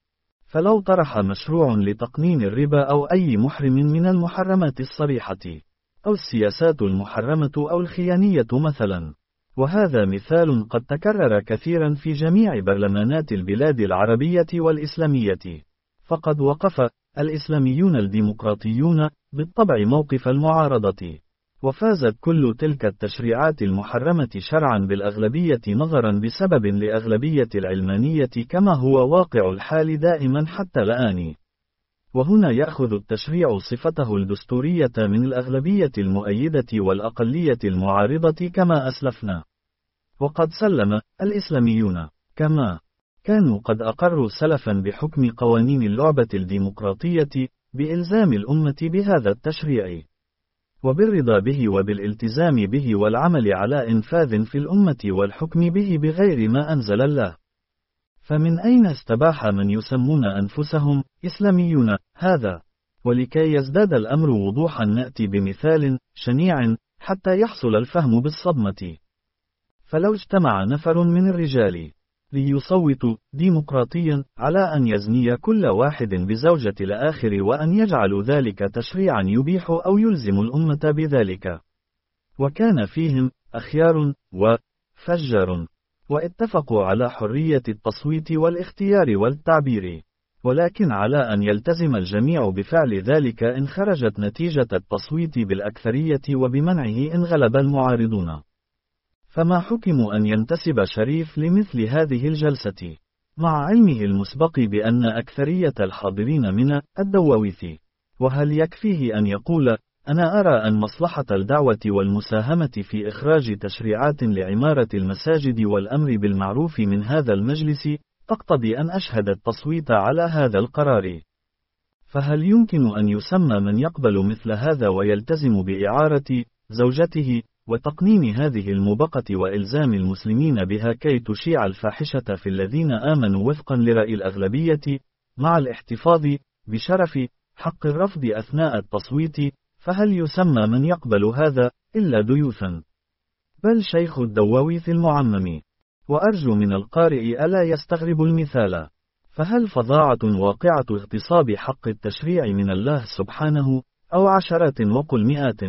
فلو طرح مشروع لتقنين الربا أو أي محرم من المحرمات الصريحة، أو السياسات المحرمة أو الخيانية مثلا، وهذا مثال قد تكرر كثيرا في جميع برلمانات البلاد العربية والإسلامية، فقد وقف الإسلاميون الديمقراطيون بالطبع موقف المعارضة، وفازت كل تلك التشريعات المحرمة شرعا بالأغلبية نظرا بسبب لأغلبية العلمانية كما هو واقع الحال دائما حتى الآن. وهنا يأخذ التشريع صفته الدستورية من الأغلبية المؤيدة والأقلية المعارضة كما أسلفنا. وقد سلم الإسلاميون كما كانوا قد أقروا سلفا بحكم قوانين اللعبة الديمقراطية بإلزام الأمة بهذا التشريع، وبالرضا به وبالالتزام به والعمل على إنفاذ في الأمة والحكم به بغير ما أنزل الله. فمن أين استباح من يسمون أنفسهم إسلاميون هذا؟ ولكي يزداد الأمر وضوحا نأتي بمثال شنيع حتى يحصل الفهم بالصدمة. فلو اجتمع نفر من الرجال ليصوتوا ديمقراطيا على أن يزني كل واحد بزوجة الآخر وأن يجعلوا ذلك تشريعا يبيح أو يلزم الأمة بذلك، وكان فيهم أخيار وفجار، واتفقوا على حرية التصويت والاختيار والتعبير، ولكن على أن يلتزم الجميع بفعل ذلك إن خرجت نتيجة التصويت بالأكثرية وبمنعه إن غلب المعارضون. فما حكم أن ينتسب شريف لمثل هذه الجلسة مع علمه المسبق بأن أكثرية الحاضرين من الدواويث؟ وهل يكفيه أن يقول أنا أرى أن مصلحة الدعوة والمساهمة في إخراج تشريعات لعمارة المساجد والأمر بالمعروف من هذا المجلس تقتضي أن أشهد التصويت على هذا القرار؟ فهل يمكن أن يسمى من يقبل مثل هذا ويلتزم بإعارة زوجته وتقنين هذه الموبقة وإلزام المسلمين بها كي تشيع الفاحشة في الذين آمنوا وفقا لرأي الأغلبية، مع الاحتفاظ بشرف حق الرفض أثناء التصويت؟ فهل يسمى من يقبل هذا إلا ديوثا، بل شيخ الدواويث المعمم؟ وأرجو من القارئ ألا يستغرب المثال، فهل فظاعة واقعة اغتصاب حق التشريع من الله سبحانه، أو عشرات وقل مئات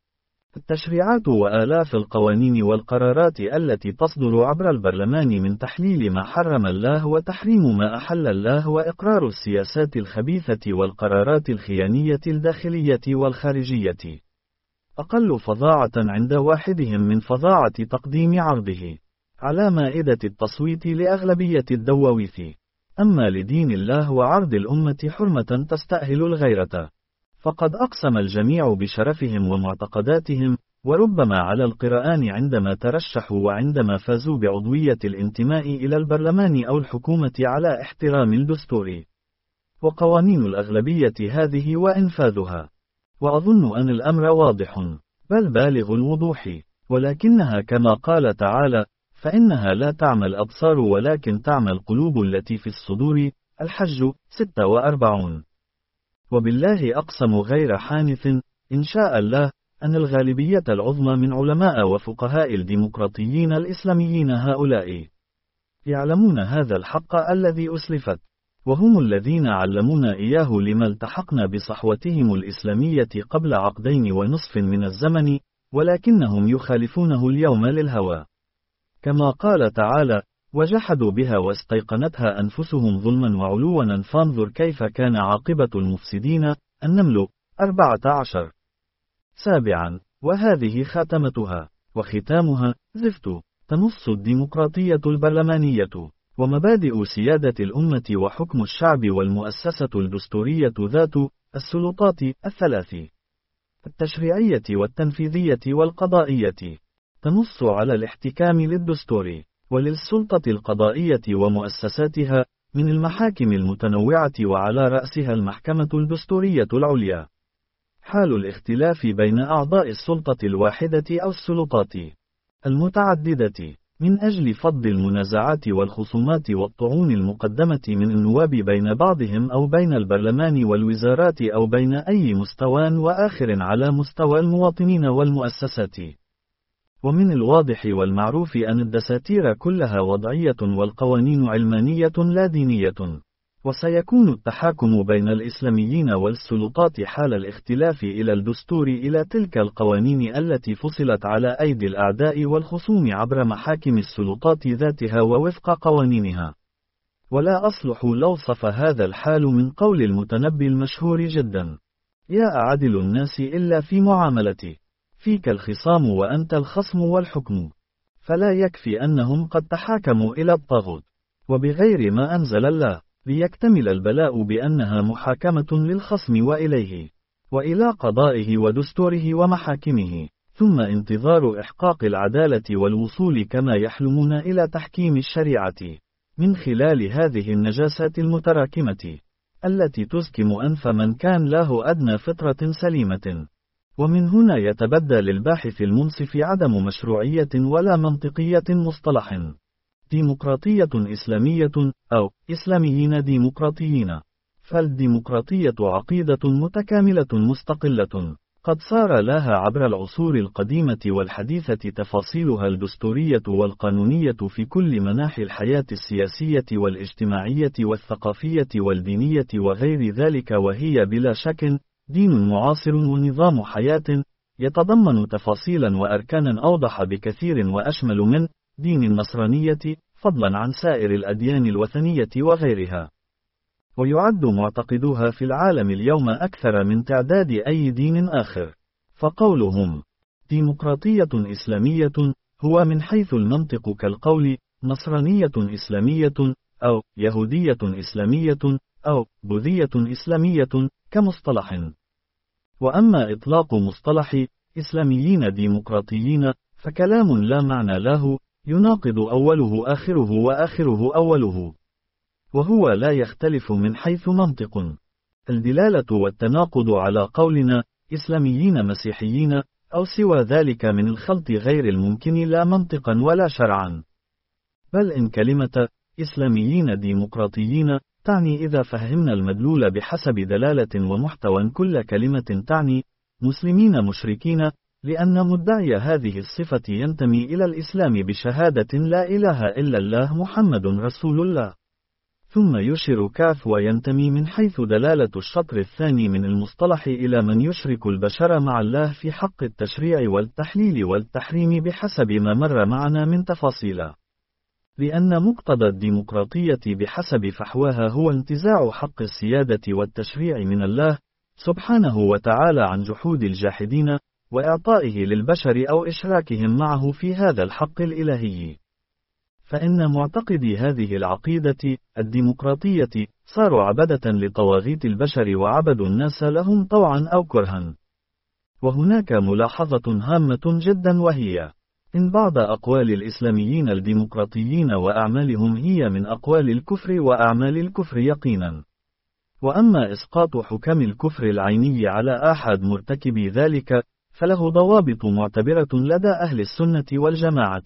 التشريعات وآلاف القوانين والقرارات التي تصدر عبر البرلمان من تحليل ما حرم الله وتحريم ما أحل الله وإقرار السياسات الخبيثة والقرارات الخيانية الداخلية والخارجية أقل فظاعة عند واحدهم من فظاعة تقديم عرضه على مائدة التصويت لأغلبية الدواويث، أما لدين الله وعرض الأمة حرمة تستأهل الغيرة، فقد أقسم الجميع بشرفهم ومعتقداتهم، وربما على القرآن عندما ترشحوا وعندما فازوا بعضوية الانتماء إلى البرلمان أو الحكومة على احترام الدستور وقوانين الأغلبية هذه وإنفاذها. وأظن أن الأمر واضح، بل بالغ الوضوح، ولكنها كما قال تعالى فإنها لا تعمى الأبصار ولكن تعمى القلوب التي في الصدور. الحج ستة وأربعين. وبالله أقسم غير حانث إن شاء الله أن الغالبية العظمى من علماء وفقهاء الديمقراطيين الإسلاميين هؤلاء يعلمون هذا الحق الذي أسلفت، وهم الذين علمونا إياه لما التحقنا بصحوتهم الإسلامية قبل عقدين ونصف من الزمن، ولكنهم يخالفونه اليوم للهوى، كما قال تعالى وجحدوا بها واستيقنتها أنفسهم ظلما وعلوا فانظر كيف كان عاقبة المفسدين. النمل أربعة عشر. سابعا، وهذه خاتمتها وختامها زفت، تنص الديمقراطية البرلمانية ومبادئ سيادة الأمة وحكم الشعب والمؤسسة الدستورية ذات السلطات الثلاث التشريعية والتنفيذية والقضائية، تنص على الاحتكام للدستور وللسلطة القضائية ومؤسساتها من المحاكم المتنوعة وعلى رأسها المحكمة الدستورية العليا، حال الاختلاف بين أعضاء السلطة الواحدة أو السلطات المتعددة من أجل فض المنازعات والخصومات والطعون المقدمة من النواب بين بعضهم أو بين البرلمان والوزارات أو بين أي مستوى وآخر على مستوى المواطنين والمؤسسات. ومن الواضح والمعروف أن الدساتير كلها وضعية والقوانين علمانية لا دينية، وسيكون التحاكم بين الإسلاميين والسلطات حال الاختلاف إلى الدستور إلى تلك القوانين التي فصلت على أيدي الأعداء والخصوم عبر محاكم السلطات ذاتها ووفق قوانينها. ولا أصلح لوصف هذا الحال من قول المتنبي المشهور جدا: يا أعدل الناس إلا في معاملتي، فيك الخصام وأنت الخصم والحكم. فلا يكفي أنهم قد تحاكموا إلى الطاغوت وبغير ما أنزل الله ليكتمل البلاء بأنها محاكمة للخصم وإليه وإلى قضائه ودستوره ومحاكمه، ثم انتظار إحقاق العدالة والوصول كما يحلمون إلى تحكيم الشريعة من خلال هذه النجاسات المتراكمة التي تسكم أنف من كان له أدنى فطرة سليمة. ومن هنا يتبدى للباحث المنصف عدم مشروعية ولا منطقية مصطلح ديمقراطية إسلامية أو إسلاميين ديمقراطيين، فالديمقراطية عقيدة متكاملة مستقلة قد صار لها عبر العصور القديمة والحديثة تفاصيلها الدستورية والقانونية في كل مناحي الحياة السياسية والاجتماعية والثقافية والدينية وغير ذلك، وهي بلا شك دين معاصر ونظام حياة يتضمن تفاصيلا وأركانا أوضح بكثير وأشمل من دين النصرانية، فضلا عن سائر الأديان الوثنية وغيرها. ويعد معتقدوها في العالم اليوم أكثر من تعداد أي دين آخر. فقولهم ديمقراطية إسلامية هو من حيث المنطق كالقول نصرانية إسلامية أو يهودية إسلامية أو بوذية إسلامية كمصطلح. وأما إطلاق مصطلح إسلاميين ديمقراطيين فكلام لا معنى له، يناقض أوله آخره وآخره أوله، وهو لا يختلف من حيث منطق. الدلالة والتناقض على قولنا إسلاميين مسيحيين أو سوى ذلك من الخلط غير الممكن لا منطقا ولا شرعا. بل إن كلمة إسلاميين ديمقراطيين تعني إذا فهمنا المدلول بحسب دلالة ومحتوى كل كلمة تعني مسلمين مشركين، لأن مدعي هذه الصفة ينتمي إلى الإسلام بشهادة لا إله إلا الله محمد رسول الله. ثم يشير كاف وينتمي من حيث دلالة الشطر الثاني من المصطلح إلى من يشرك البشر مع الله في حق التشريع والتحليل والتحريم بحسب ما مر معنا من تفاصيل. لأن مقتضى الديمقراطية بحسب فحواها هو انتزاع حق السيادة والتشريع من الله سبحانه وتعالى عن جحود الجاحدين، وإعطائه للبشر أو إشراكهم معه في هذا الحق الإلهي. فإن معتقدي هذه العقيدة الديمقراطية صاروا عبدة لطواغيت البشر وعبدوا الناس لهم طوعا أو كرها. وهناك ملاحظة هامة جدا، وهي إن بعض أقوال الإسلاميين الديمقراطيين وأعمالهم هي من أقوال الكفر وأعمال الكفر يقينا. وأما إسقاط حكم الكفر العيني على أحد مرتكبي ذلك فله ضوابط معتبرة لدى أهل السنة والجماعة،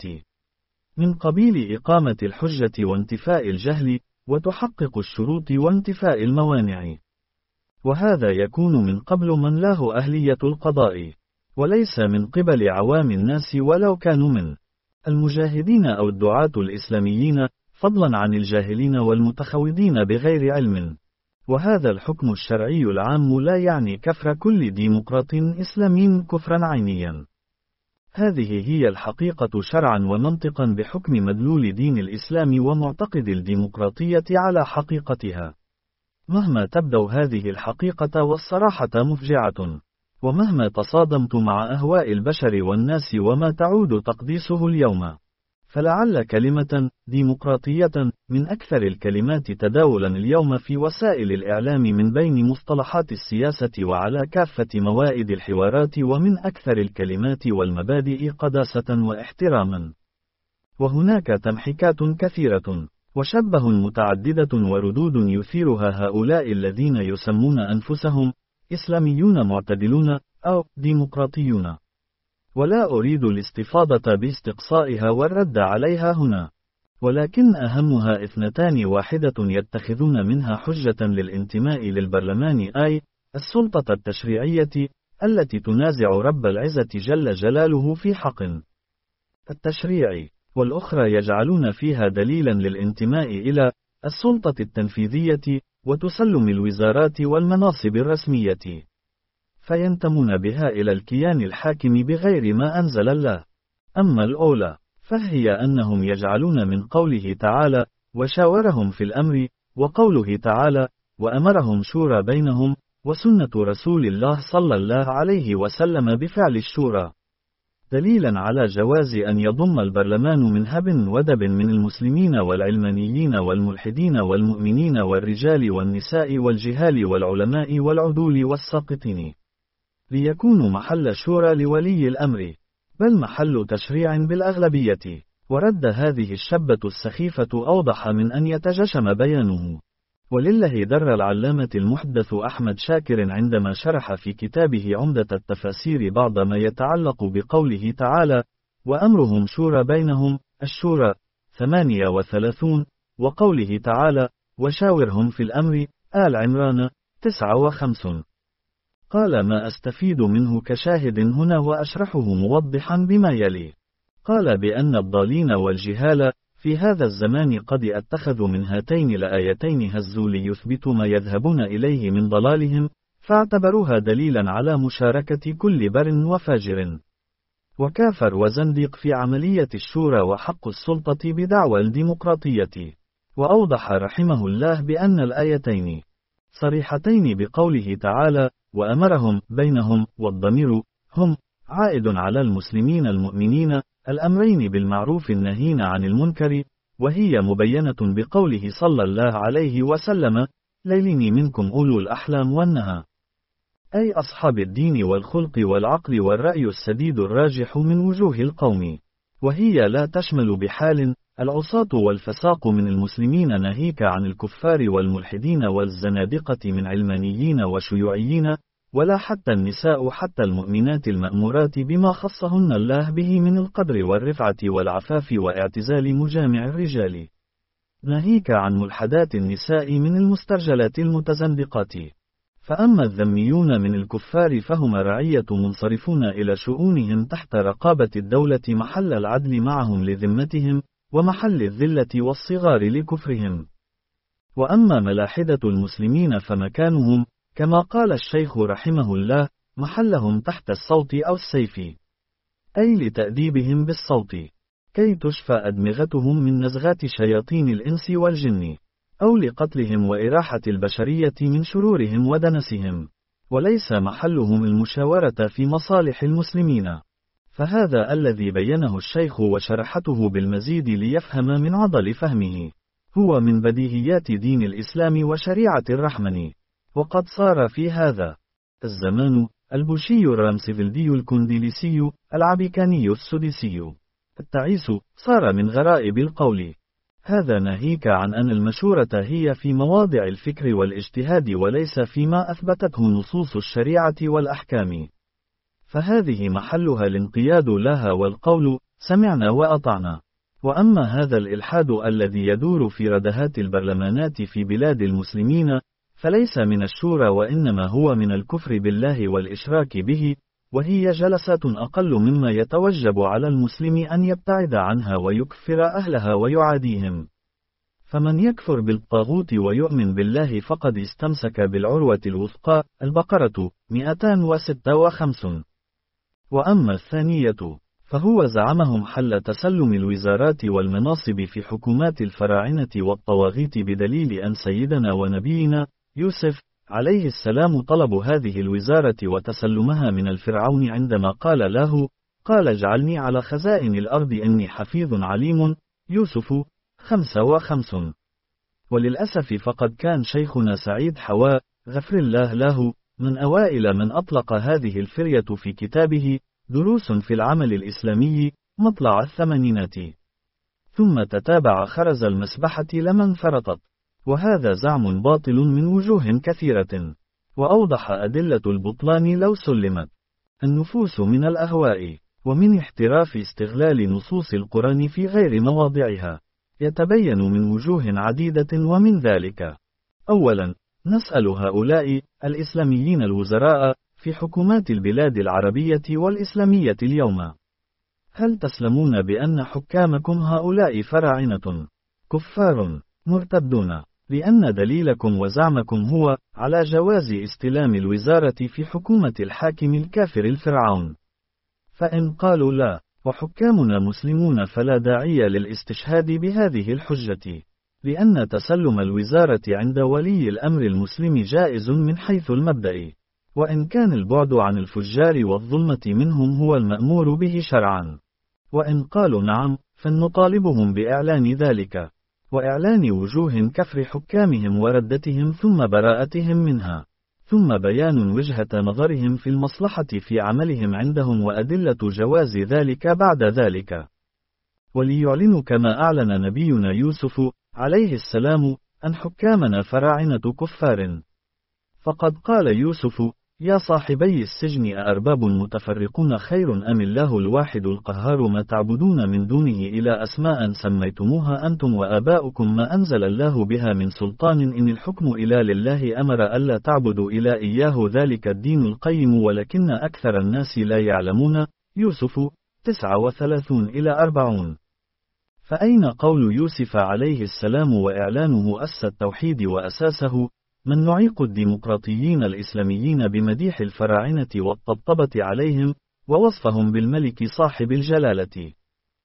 من قبيل إقامة الحجة وانتفاء الجهل وتحقق الشروط وانتفاء الموانع. وهذا يكون من قبل من له أهلية القضاء، وليس من قبل عوام الناس ولو كانوا من المجاهدين أو الدعاة الإسلاميين، فضلا عن الجاهلين والمتخوضين بغير علم. وهذا الحكم الشرعي العام لا يعني كفر كل ديمقراط إسلامي كفرا عينيا. هذه هي الحقيقة شرعا ومنطقا بحكم مدلول دين الإسلام ومعتقد الديمقراطية على حقيقتها. مهما تبدو هذه الحقيقة والصراحة مفجعة، ومهما تصادمت مع أهواء البشر والناس وما تعود تقديسه اليوم، فلعل كلمة ديمقراطية من أكثر الكلمات تداولا اليوم في وسائل الإعلام من بين مصطلحات السياسة وعلى كافة موائد الحوارات، ومن أكثر الكلمات والمبادئ قداسة واحتراما. وهناك تمحيكات كثيرة وشبه متعددة وردود يثيرها هؤلاء الذين يسمون أنفسهم إسلاميون معتدلون أو ديمقراطيون، ولا أريد الاستفاضة باستقصائها والرد عليها هنا، ولكن أهمها اثنتان، واحدة يتخذون منها حجة للانتماء للبرلمان أي السلطة التشريعية التي تنازع رب العزة جل جلاله في حق التشريع، والأخرى يجعلون فيها دليلا للانتماء إلى السلطة التنفيذية وتسلم الوزارات والمناصب الرسمية، فينتمون بها إلى الكيان الحاكم بغير ما أنزل الله. أما الأولى فهي أنهم يجعلون من قوله تعالى وشاورهم في الأمر، وقوله تعالى وأمرهم شورى بينهم، وسنة رسول الله صلى الله عليه وسلم بفعل الشورى، دليلا على جواز أن يضم البرلمان من هب ودب من المسلمين والعلمانيين والملحدين والمؤمنين والرجال والنساء والجهال والعلماء والعدول والساقطين، ليكونوا محل شورى لولي الأمر، بل محل تشريع بالأغلبية. ورد هذه الشبة السخيفة أوضح من أن يتجشم بيانه. ولله در العلامة المحدث أحمد شاكر عندما شرح في كتابه عمدة التفاسير بعض ما يتعلق بقوله تعالى وأمرهم شورى بينهم الشورى ثمانية وثلاثون، وقوله تعالى وشاورهم في الأمر آل عمران تسعة وخمسون. قال ما أستفيد منه كشاهد هنا وأشرحه موضحا بما يلي. قال بأن الضالين والجهال في هذا الزمان قد اتخذوا من هاتين الآيتين هزوا ليثبتوا ما يذهبون إليه من ضلالهم، فاعتبروها دليلا على مشاركة كل بر وفاجر وكافر وزنديق في عملية الشورى وحق السلطة بدعوى الديمقراطية. وأوضح رحمه الله بأن الآيتين صريحتين بقوله تعالى وأمرهم بينهم، والضمير هم عائد على المسلمين المؤمنين الأمرين بالمعروف النهين عن المنكر، وهي مبينة بقوله صلى الله عليه وسلم ليلين منكم أولو الأحلام والنهى، أي أصحاب الدين والخلق والعقل والرأي السديد الراجح من وجوه القوم، وهي لا تشمل بحال العصاة والفساق من المسلمين ناهيك عن الكفار والملحدين والزنادقة من علمانيين وشيوعيين، ولا حتى النساء حتى المؤمنات المأمورات بما خصهن الله به من القدر والرفعة والعفاف واعتزال مجامع الرجال، ناهيك عن ملحدات النساء من المسترجلات المتزندقات. فأما الذميون من الكفار فهم رعية منصرفون إلى شؤونهم تحت رقابة الدولة محل العدل معهم لذمتهم، ومحل الذلة والصغار لكفرهم. وأما ملاحدة المسلمين فمكانهم كما قال الشيخ رحمه الله محلهم تحت الصوت أو السيف، أي لتأديبهم بالصوت كي تشفى أدمغتهم من نزغات شياطين الإنس والجن، أو لقتلهم وإراحة البشرية من شرورهم ودنسهم، وليس محلهم المشاورة في مصالح المسلمين. فهذا الذي بينه الشيخ وشرحته بالمزيد ليفهم من عضل فهمه، هو من بديهيات دين الإسلام وشريعة الرحمن. وقد صار في هذا الزمان البوشي الرامسفيلدي الكنديليسي العبيكاني السديسي التعيس صار من غرائب القول. هذا ناهيك عن أن المشورة هي في مواضع الفكر والاجتهاد وليس فيما أثبتته نصوص الشريعة والأحكام، فهذه محلها الانقياد لها والقول سمعنا وأطعنا. وأما هذا الإلحاد الذي يدور في ردهات البرلمانات في بلاد المسلمين فليس من الشورى وإنما هو من الكفر بالله والإشراك به، وهي جلسات أقل مما يتوجب على المسلم أن يبتعد عنها ويكفر أهلها ويعاديهم. فمن يكفر بالطاغوت ويؤمن بالله فقد استمسك بالعروة الوثقى. البقرة مئتان وستة وخمسين. وأما الثانية فهو زعمهم حل تسلم الوزارات والمناصب في حكومات الفراعنة والطواغيت بدليل أن سيدنا ونبينا يوسف عليه السلام طلب هذه الوزارة وتسلمها من الفرعون عندما قال له قال اجعلني على خزائن الأرض إني حفيظ عليم. يوسف خمسة وخمسين. وللأسف فقد كان شيخنا سعيد حواء غفر الله له من أوائل من أطلق هذه الفرية في كتابه دروس في العمل الإسلامي مطلع الثمانينات، ثم تتابع خرز المسبحة لما انفرطت، وهذا زعم باطل من وجوه كثيرة، وأوضح أدلة البطلان لو سلمت النفوس من الأهواء ومن احتراف استغلال نصوص القرآن في غير مواضعها، يتبين من وجوه عديدة. ومن ذلك: أولا، نسأل هؤلاء الإسلاميين الوزراء في حكومات البلاد العربية والإسلامية اليوم، هل تسلمون بأن حكامكم هؤلاء فراعنة كفار مرتدون؟ لأن دليلكم وزعمكم هو على جواز استلام الوزارة في حكومة الحاكم الكافر الفرعون. فإن قالوا لا وحكامنا مسلمون فلا داعي للاستشهاد بهذه الحجة، لأن تسلم الوزارة عند ولي الأمر المسلم جائز من حيث المبدأ، وإن كان البعد عن الفجار والظلمة منهم هو المأمور به شرعا. وإن قالوا نعم فنطالبهم بإعلان ذلك، وإعلان وجوه كفر حكامهم وردتهم ثم براءتهم منها، ثم بيان وجهة نظرهم في المصلحة في عملهم عندهم وأدلة جواز ذلك بعد ذلك. وليعلنوا كما أعلن نبينا يوسف عليه السلام أن حكامنا فراعنة كفار، فقد قال يوسف يا صاحبي السجن أأرباب متفرقون خير أم الله الواحد القهار ما تعبدون من دونه إلى أسماء سميتموها أنتم وآباؤكم ما أنزل الله بها من سلطان إن الحكم إلا لله أمر ألا تعبدوا إلا إياه ذلك الدين القيم ولكن أكثر الناس لا يعلمون. يوسف تسعة وثلاثون إلى أربعين. فأين قول يوسف عليه السلام وإعلانه أس التوحيد وأساسه؟ من نعيق الديمقراطيين الإسلاميين بمديح الفراعنة والطبطبة عليهم، ووصفهم بالملك صاحب الجلالة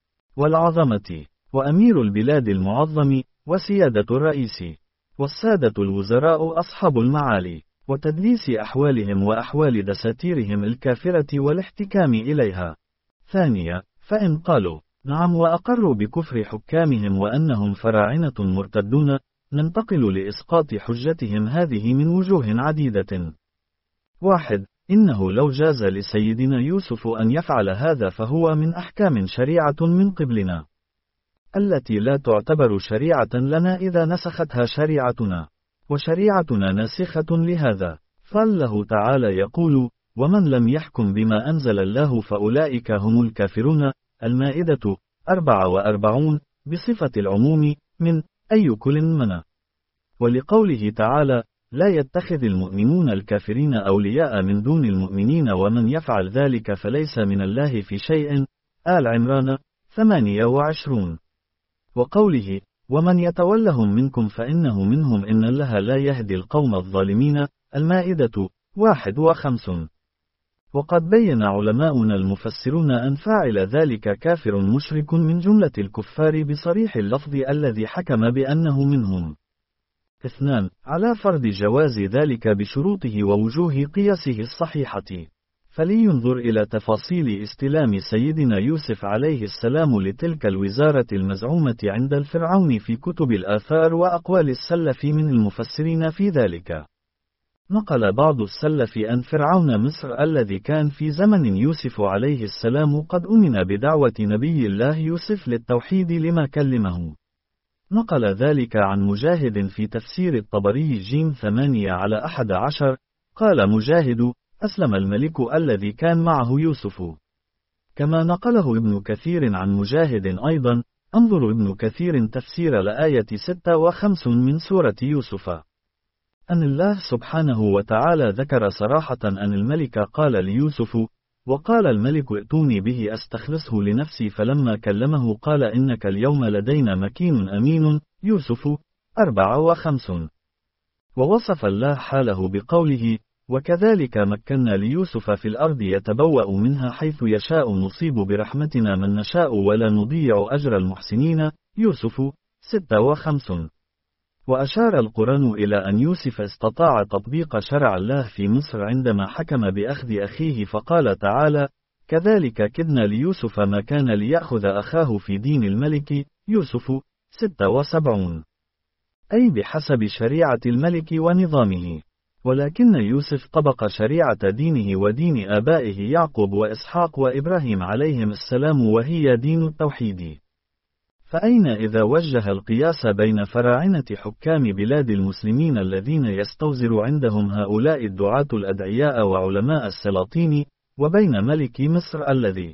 والعظمة، وأمير البلاد المعظم، وسيادة الرئيس، والسادة الوزراء أصحاب المعالي، وتدليس أحوالهم وأحوال دساتيرهم الكافرة والاحتكام إليها. ثانية، فإن قالوا نعم وأقروا بكفر حكامهم وأنهم فراعنة مرتدون، ننتقل لإسقاط حجتهم هذه من وجوه عديدة. واحد، إنه لو جاز لسيدنا يوسف أن يفعل هذا فهو من أحكام شريعة من قبلنا، التي لا تعتبر شريعة لنا إذا نسختها شريعتنا، وشريعتنا ناسخة لهذا. فالله تعالى يقول: ومن لم يحكم بما أنزل الله فأولئك هم الكافرون. المائدة أربعة وأربعون، بصفة العموم من أي كل منا. ولقوله تعالى: لا يتخذ المؤمنون الكافرين أولياء من دون المؤمنين ومن يفعل ذلك فليس من الله في شيء. آل عمران ثمانية وعشرون. وقوله: ومن يتولهم منكم فإنه منهم إن الله لا يهدي القوم الظالمين. المائدة واحد وخمسون. وقد بين علماؤنا المفسرون أن فاعل ذلك كافر مشرك من جملة الكفار بصريح اللفظ الذي حكم بأنه منهم. اثنان، على فرض جواز ذلك بشروطه ووجوه قياسه الصحيحة، فلينظر إلى تفاصيل استلام سيدنا يوسف عليه السلام لتلك الوزارة المزعومة عند الفرعون في كتب الآثار وأقوال السلف من المفسرين في ذلك. نقل بعض السلف أن فرعون مصر الذي كان في زمن يوسف عليه السلام قد أمن بدعوة نبي الله يوسف للتوحيد لما كلمه. نقل ذلك عن مجاهد في تفسير الطبري جيم ثمانية على أحد عشر. قال مجاهد: أسلم الملك الذي كان معه يوسف. كما نقله ابن كثير عن مجاهد أيضا. انظر ابن كثير تفسير الآية ستة وخمسين من سورة يوسف. أن الله سبحانه وتعالى ذكر صراحة أن الملك قال ليوسف: وقال الملك ائتوني به أستخلصه لنفسي فلما كلمه قال إنك اليوم لدينا مكين أمين. يوسف أربعة وخمسين. ووصف الله حاله بقوله: وكذلك مكنا ليوسف في الأرض يتبوأ منها حيث يشاء نصيب برحمتنا من نشاء ولا نضيع أجر المحسنين. يوسف ستة وخمسين. وأشار القرآن إلى أن يوسف استطاع تطبيق شرع الله في مصر عندما حكم بأخذ أخيه فقال تعالى: كذلك كدنا ليوسف ما كان ليأخذ أخاه في دين الملك. يوسف ستة وسبعين. أي بحسب شريعة الملك ونظامه. ولكن يوسف طبق شريعة دينه ودين آبائه يعقوب وإسحاق وإبراهيم عليهم السلام وهي دين التوحيد. فأين إذا وجه القياس بين فراعنة حكام بلاد المسلمين الذين يستوزر عندهم هؤلاء الدعاة الأدعياء وعلماء السلاطين، وبين ملك مصر الذي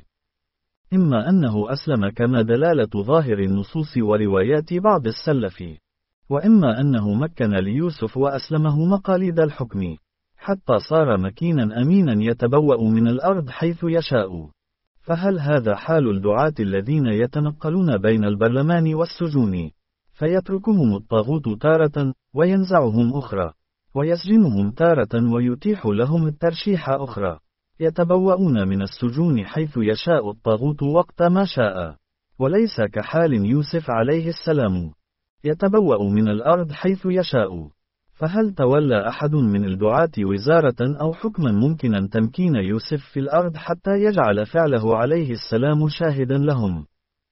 إما أنه أسلم كما دلالة ظاهر النصوص وروايات بعض السلف، وإما أنه مكن ليوسف وأسلمه مقاليد الحكم، حتى صار مكينا أمينا يتبوأ من الأرض حيث يشاء. فهل هذا حال الدعاة الذين يتنقلون بين البرلمان والسجون، فيتركهم الطاغوت تارة، وينزعهم أخرى، ويسجنهم تارة ويتيح لهم الترشيح أخرى، يتبوؤون من السجون حيث يشاء الطاغوت وقت ما شاء، وليس كحال يوسف عليه السلام، يتبوأ من الأرض حيث يشاء؟ فهل تولى أحد من الدعاة وزارة أو حكما ممكنا تمكين يوسف في الأرض حتى يجعل فعله عليه السلام شاهدا لهم؟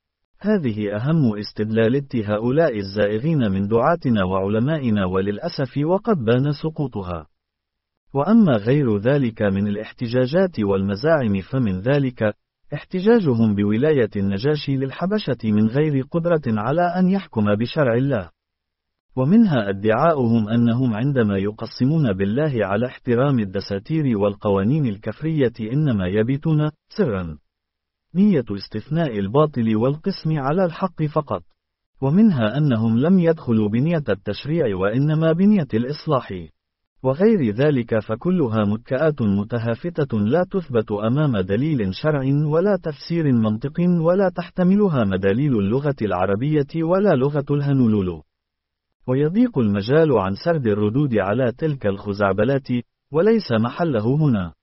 هذه أهم استدلالات هؤلاء الزائغين من دعاتنا وعلمائنا، وللأسف وقد بان سقوطها. وأما غير ذلك من الاحتجاجات والمزاعم فمن ذلك احتجاجهم بولاية النجاشي للحبشة من غير قدرة على أن يحكم بشرع الله. ومنها ادعاؤهم أنهم عندما يقسمون بالله على احترام الدساتير والقوانين الكفرية إنما يبيتون سرا نية استثناء الباطل والقسم على الحق فقط. ومنها أنهم لم يدخلوا بنية التشريع وإنما بنية الإصلاح، وغير ذلك، فكلها متكآت متهافتة لا تثبت أمام دليل شرعي ولا تفسير منطقي ولا تحتملها مداليل اللغة العربية ولا لغة الهنولول. ويضيق المجال عن سرد الردود على تلك الخزعبلات، وليس محله هنا.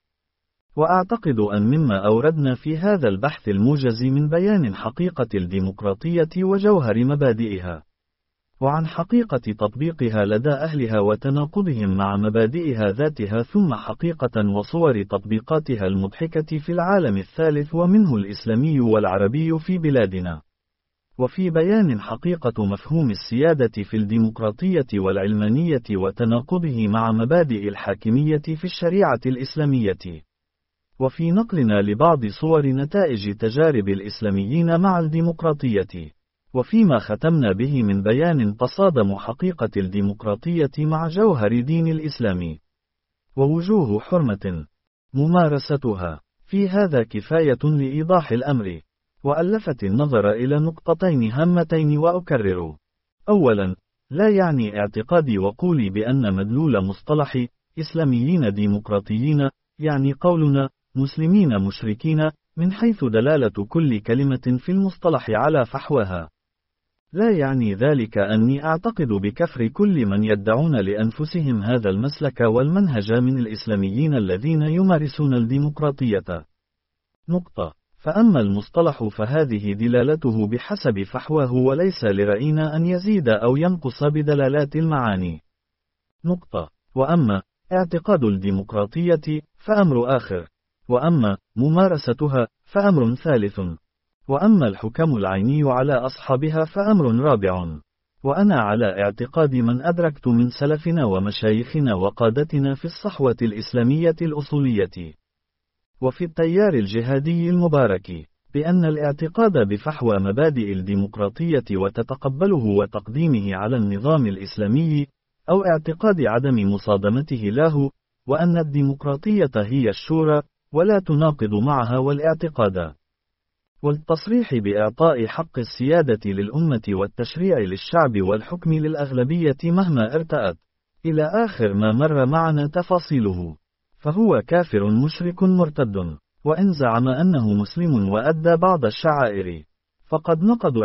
وأعتقد أن مما أوردنا في هذا البحث الموجز من بيان حقيقة الديمقراطية وجوهر مبادئها، وعن حقيقة تطبيقها لدى أهلها وتناقضهم مع مبادئها ذاتها، ثم حقيقة وصور تطبيقاتها المضحكة في العالم الثالث ومنه الإسلامي والعربي في بلادنا، وفي بيان حقيقة مفهوم السيادة في الديمقراطية والعلمانية وتناقضه مع مبادئ الحاكمية في الشريعة الإسلامية، وفي نقلنا لبعض صور نتائج تجارب الإسلاميين مع الديمقراطية، وفيما ختمنا به من بيان تصادم حقيقة الديمقراطية مع جوهر دين الإسلام ووجوه حرمة ممارستها. في هذا كفاية لإيضاح الأمر، وألفت النظر إلى نقطتين هامتين وأكرر. أولا، لا يعني اعتقادي وقولي بأن مدلول مصطلح إسلاميين ديمقراطيين يعني قولنا مسلمين مشركين من حيث دلالة كل كلمة في المصطلح على فحواها. لا يعني ذلك أني أعتقد بكفر كل من يدعون لأنفسهم هذا المسلك والمنهج من الإسلاميين الذين يمارسون الديمقراطية. نقطة. فأما المصطلح فهذه دلالته بحسب فحواه، وليس لرأينا أن يزيد أو ينقص بدلالات المعاني. نقطة. وأما اعتقاد الديمقراطية فأمر آخر، وأما ممارستها فأمر ثالث، وأما الحكم العيني على أصحابها فأمر رابع. وأنا على اعتقاد من أدركت من سلفنا ومشايخنا وقادتنا في الصحوة الإسلامية الأصولية وفي التيار الجهادي المبارك، بأن الاعتقاد بفحوى مبادئ الديمقراطية وتتقبله وتقديمه على النظام الإسلامي، أو اعتقاد عدم مصادمته له، وأن الديمقراطية هي الشورى ولا تناقض معها والاعتقاد، والتصريح بإعطاء حق السيادة للأمة والتشريع للشعب والحكم للأغلبية مهما ارتأت، إلى آخر ما مر معنا تفاصيله، فهو كافر مشرك مرتد. وإن زعم أنه مسلم وأدى بعض الشعائر، فقد نقض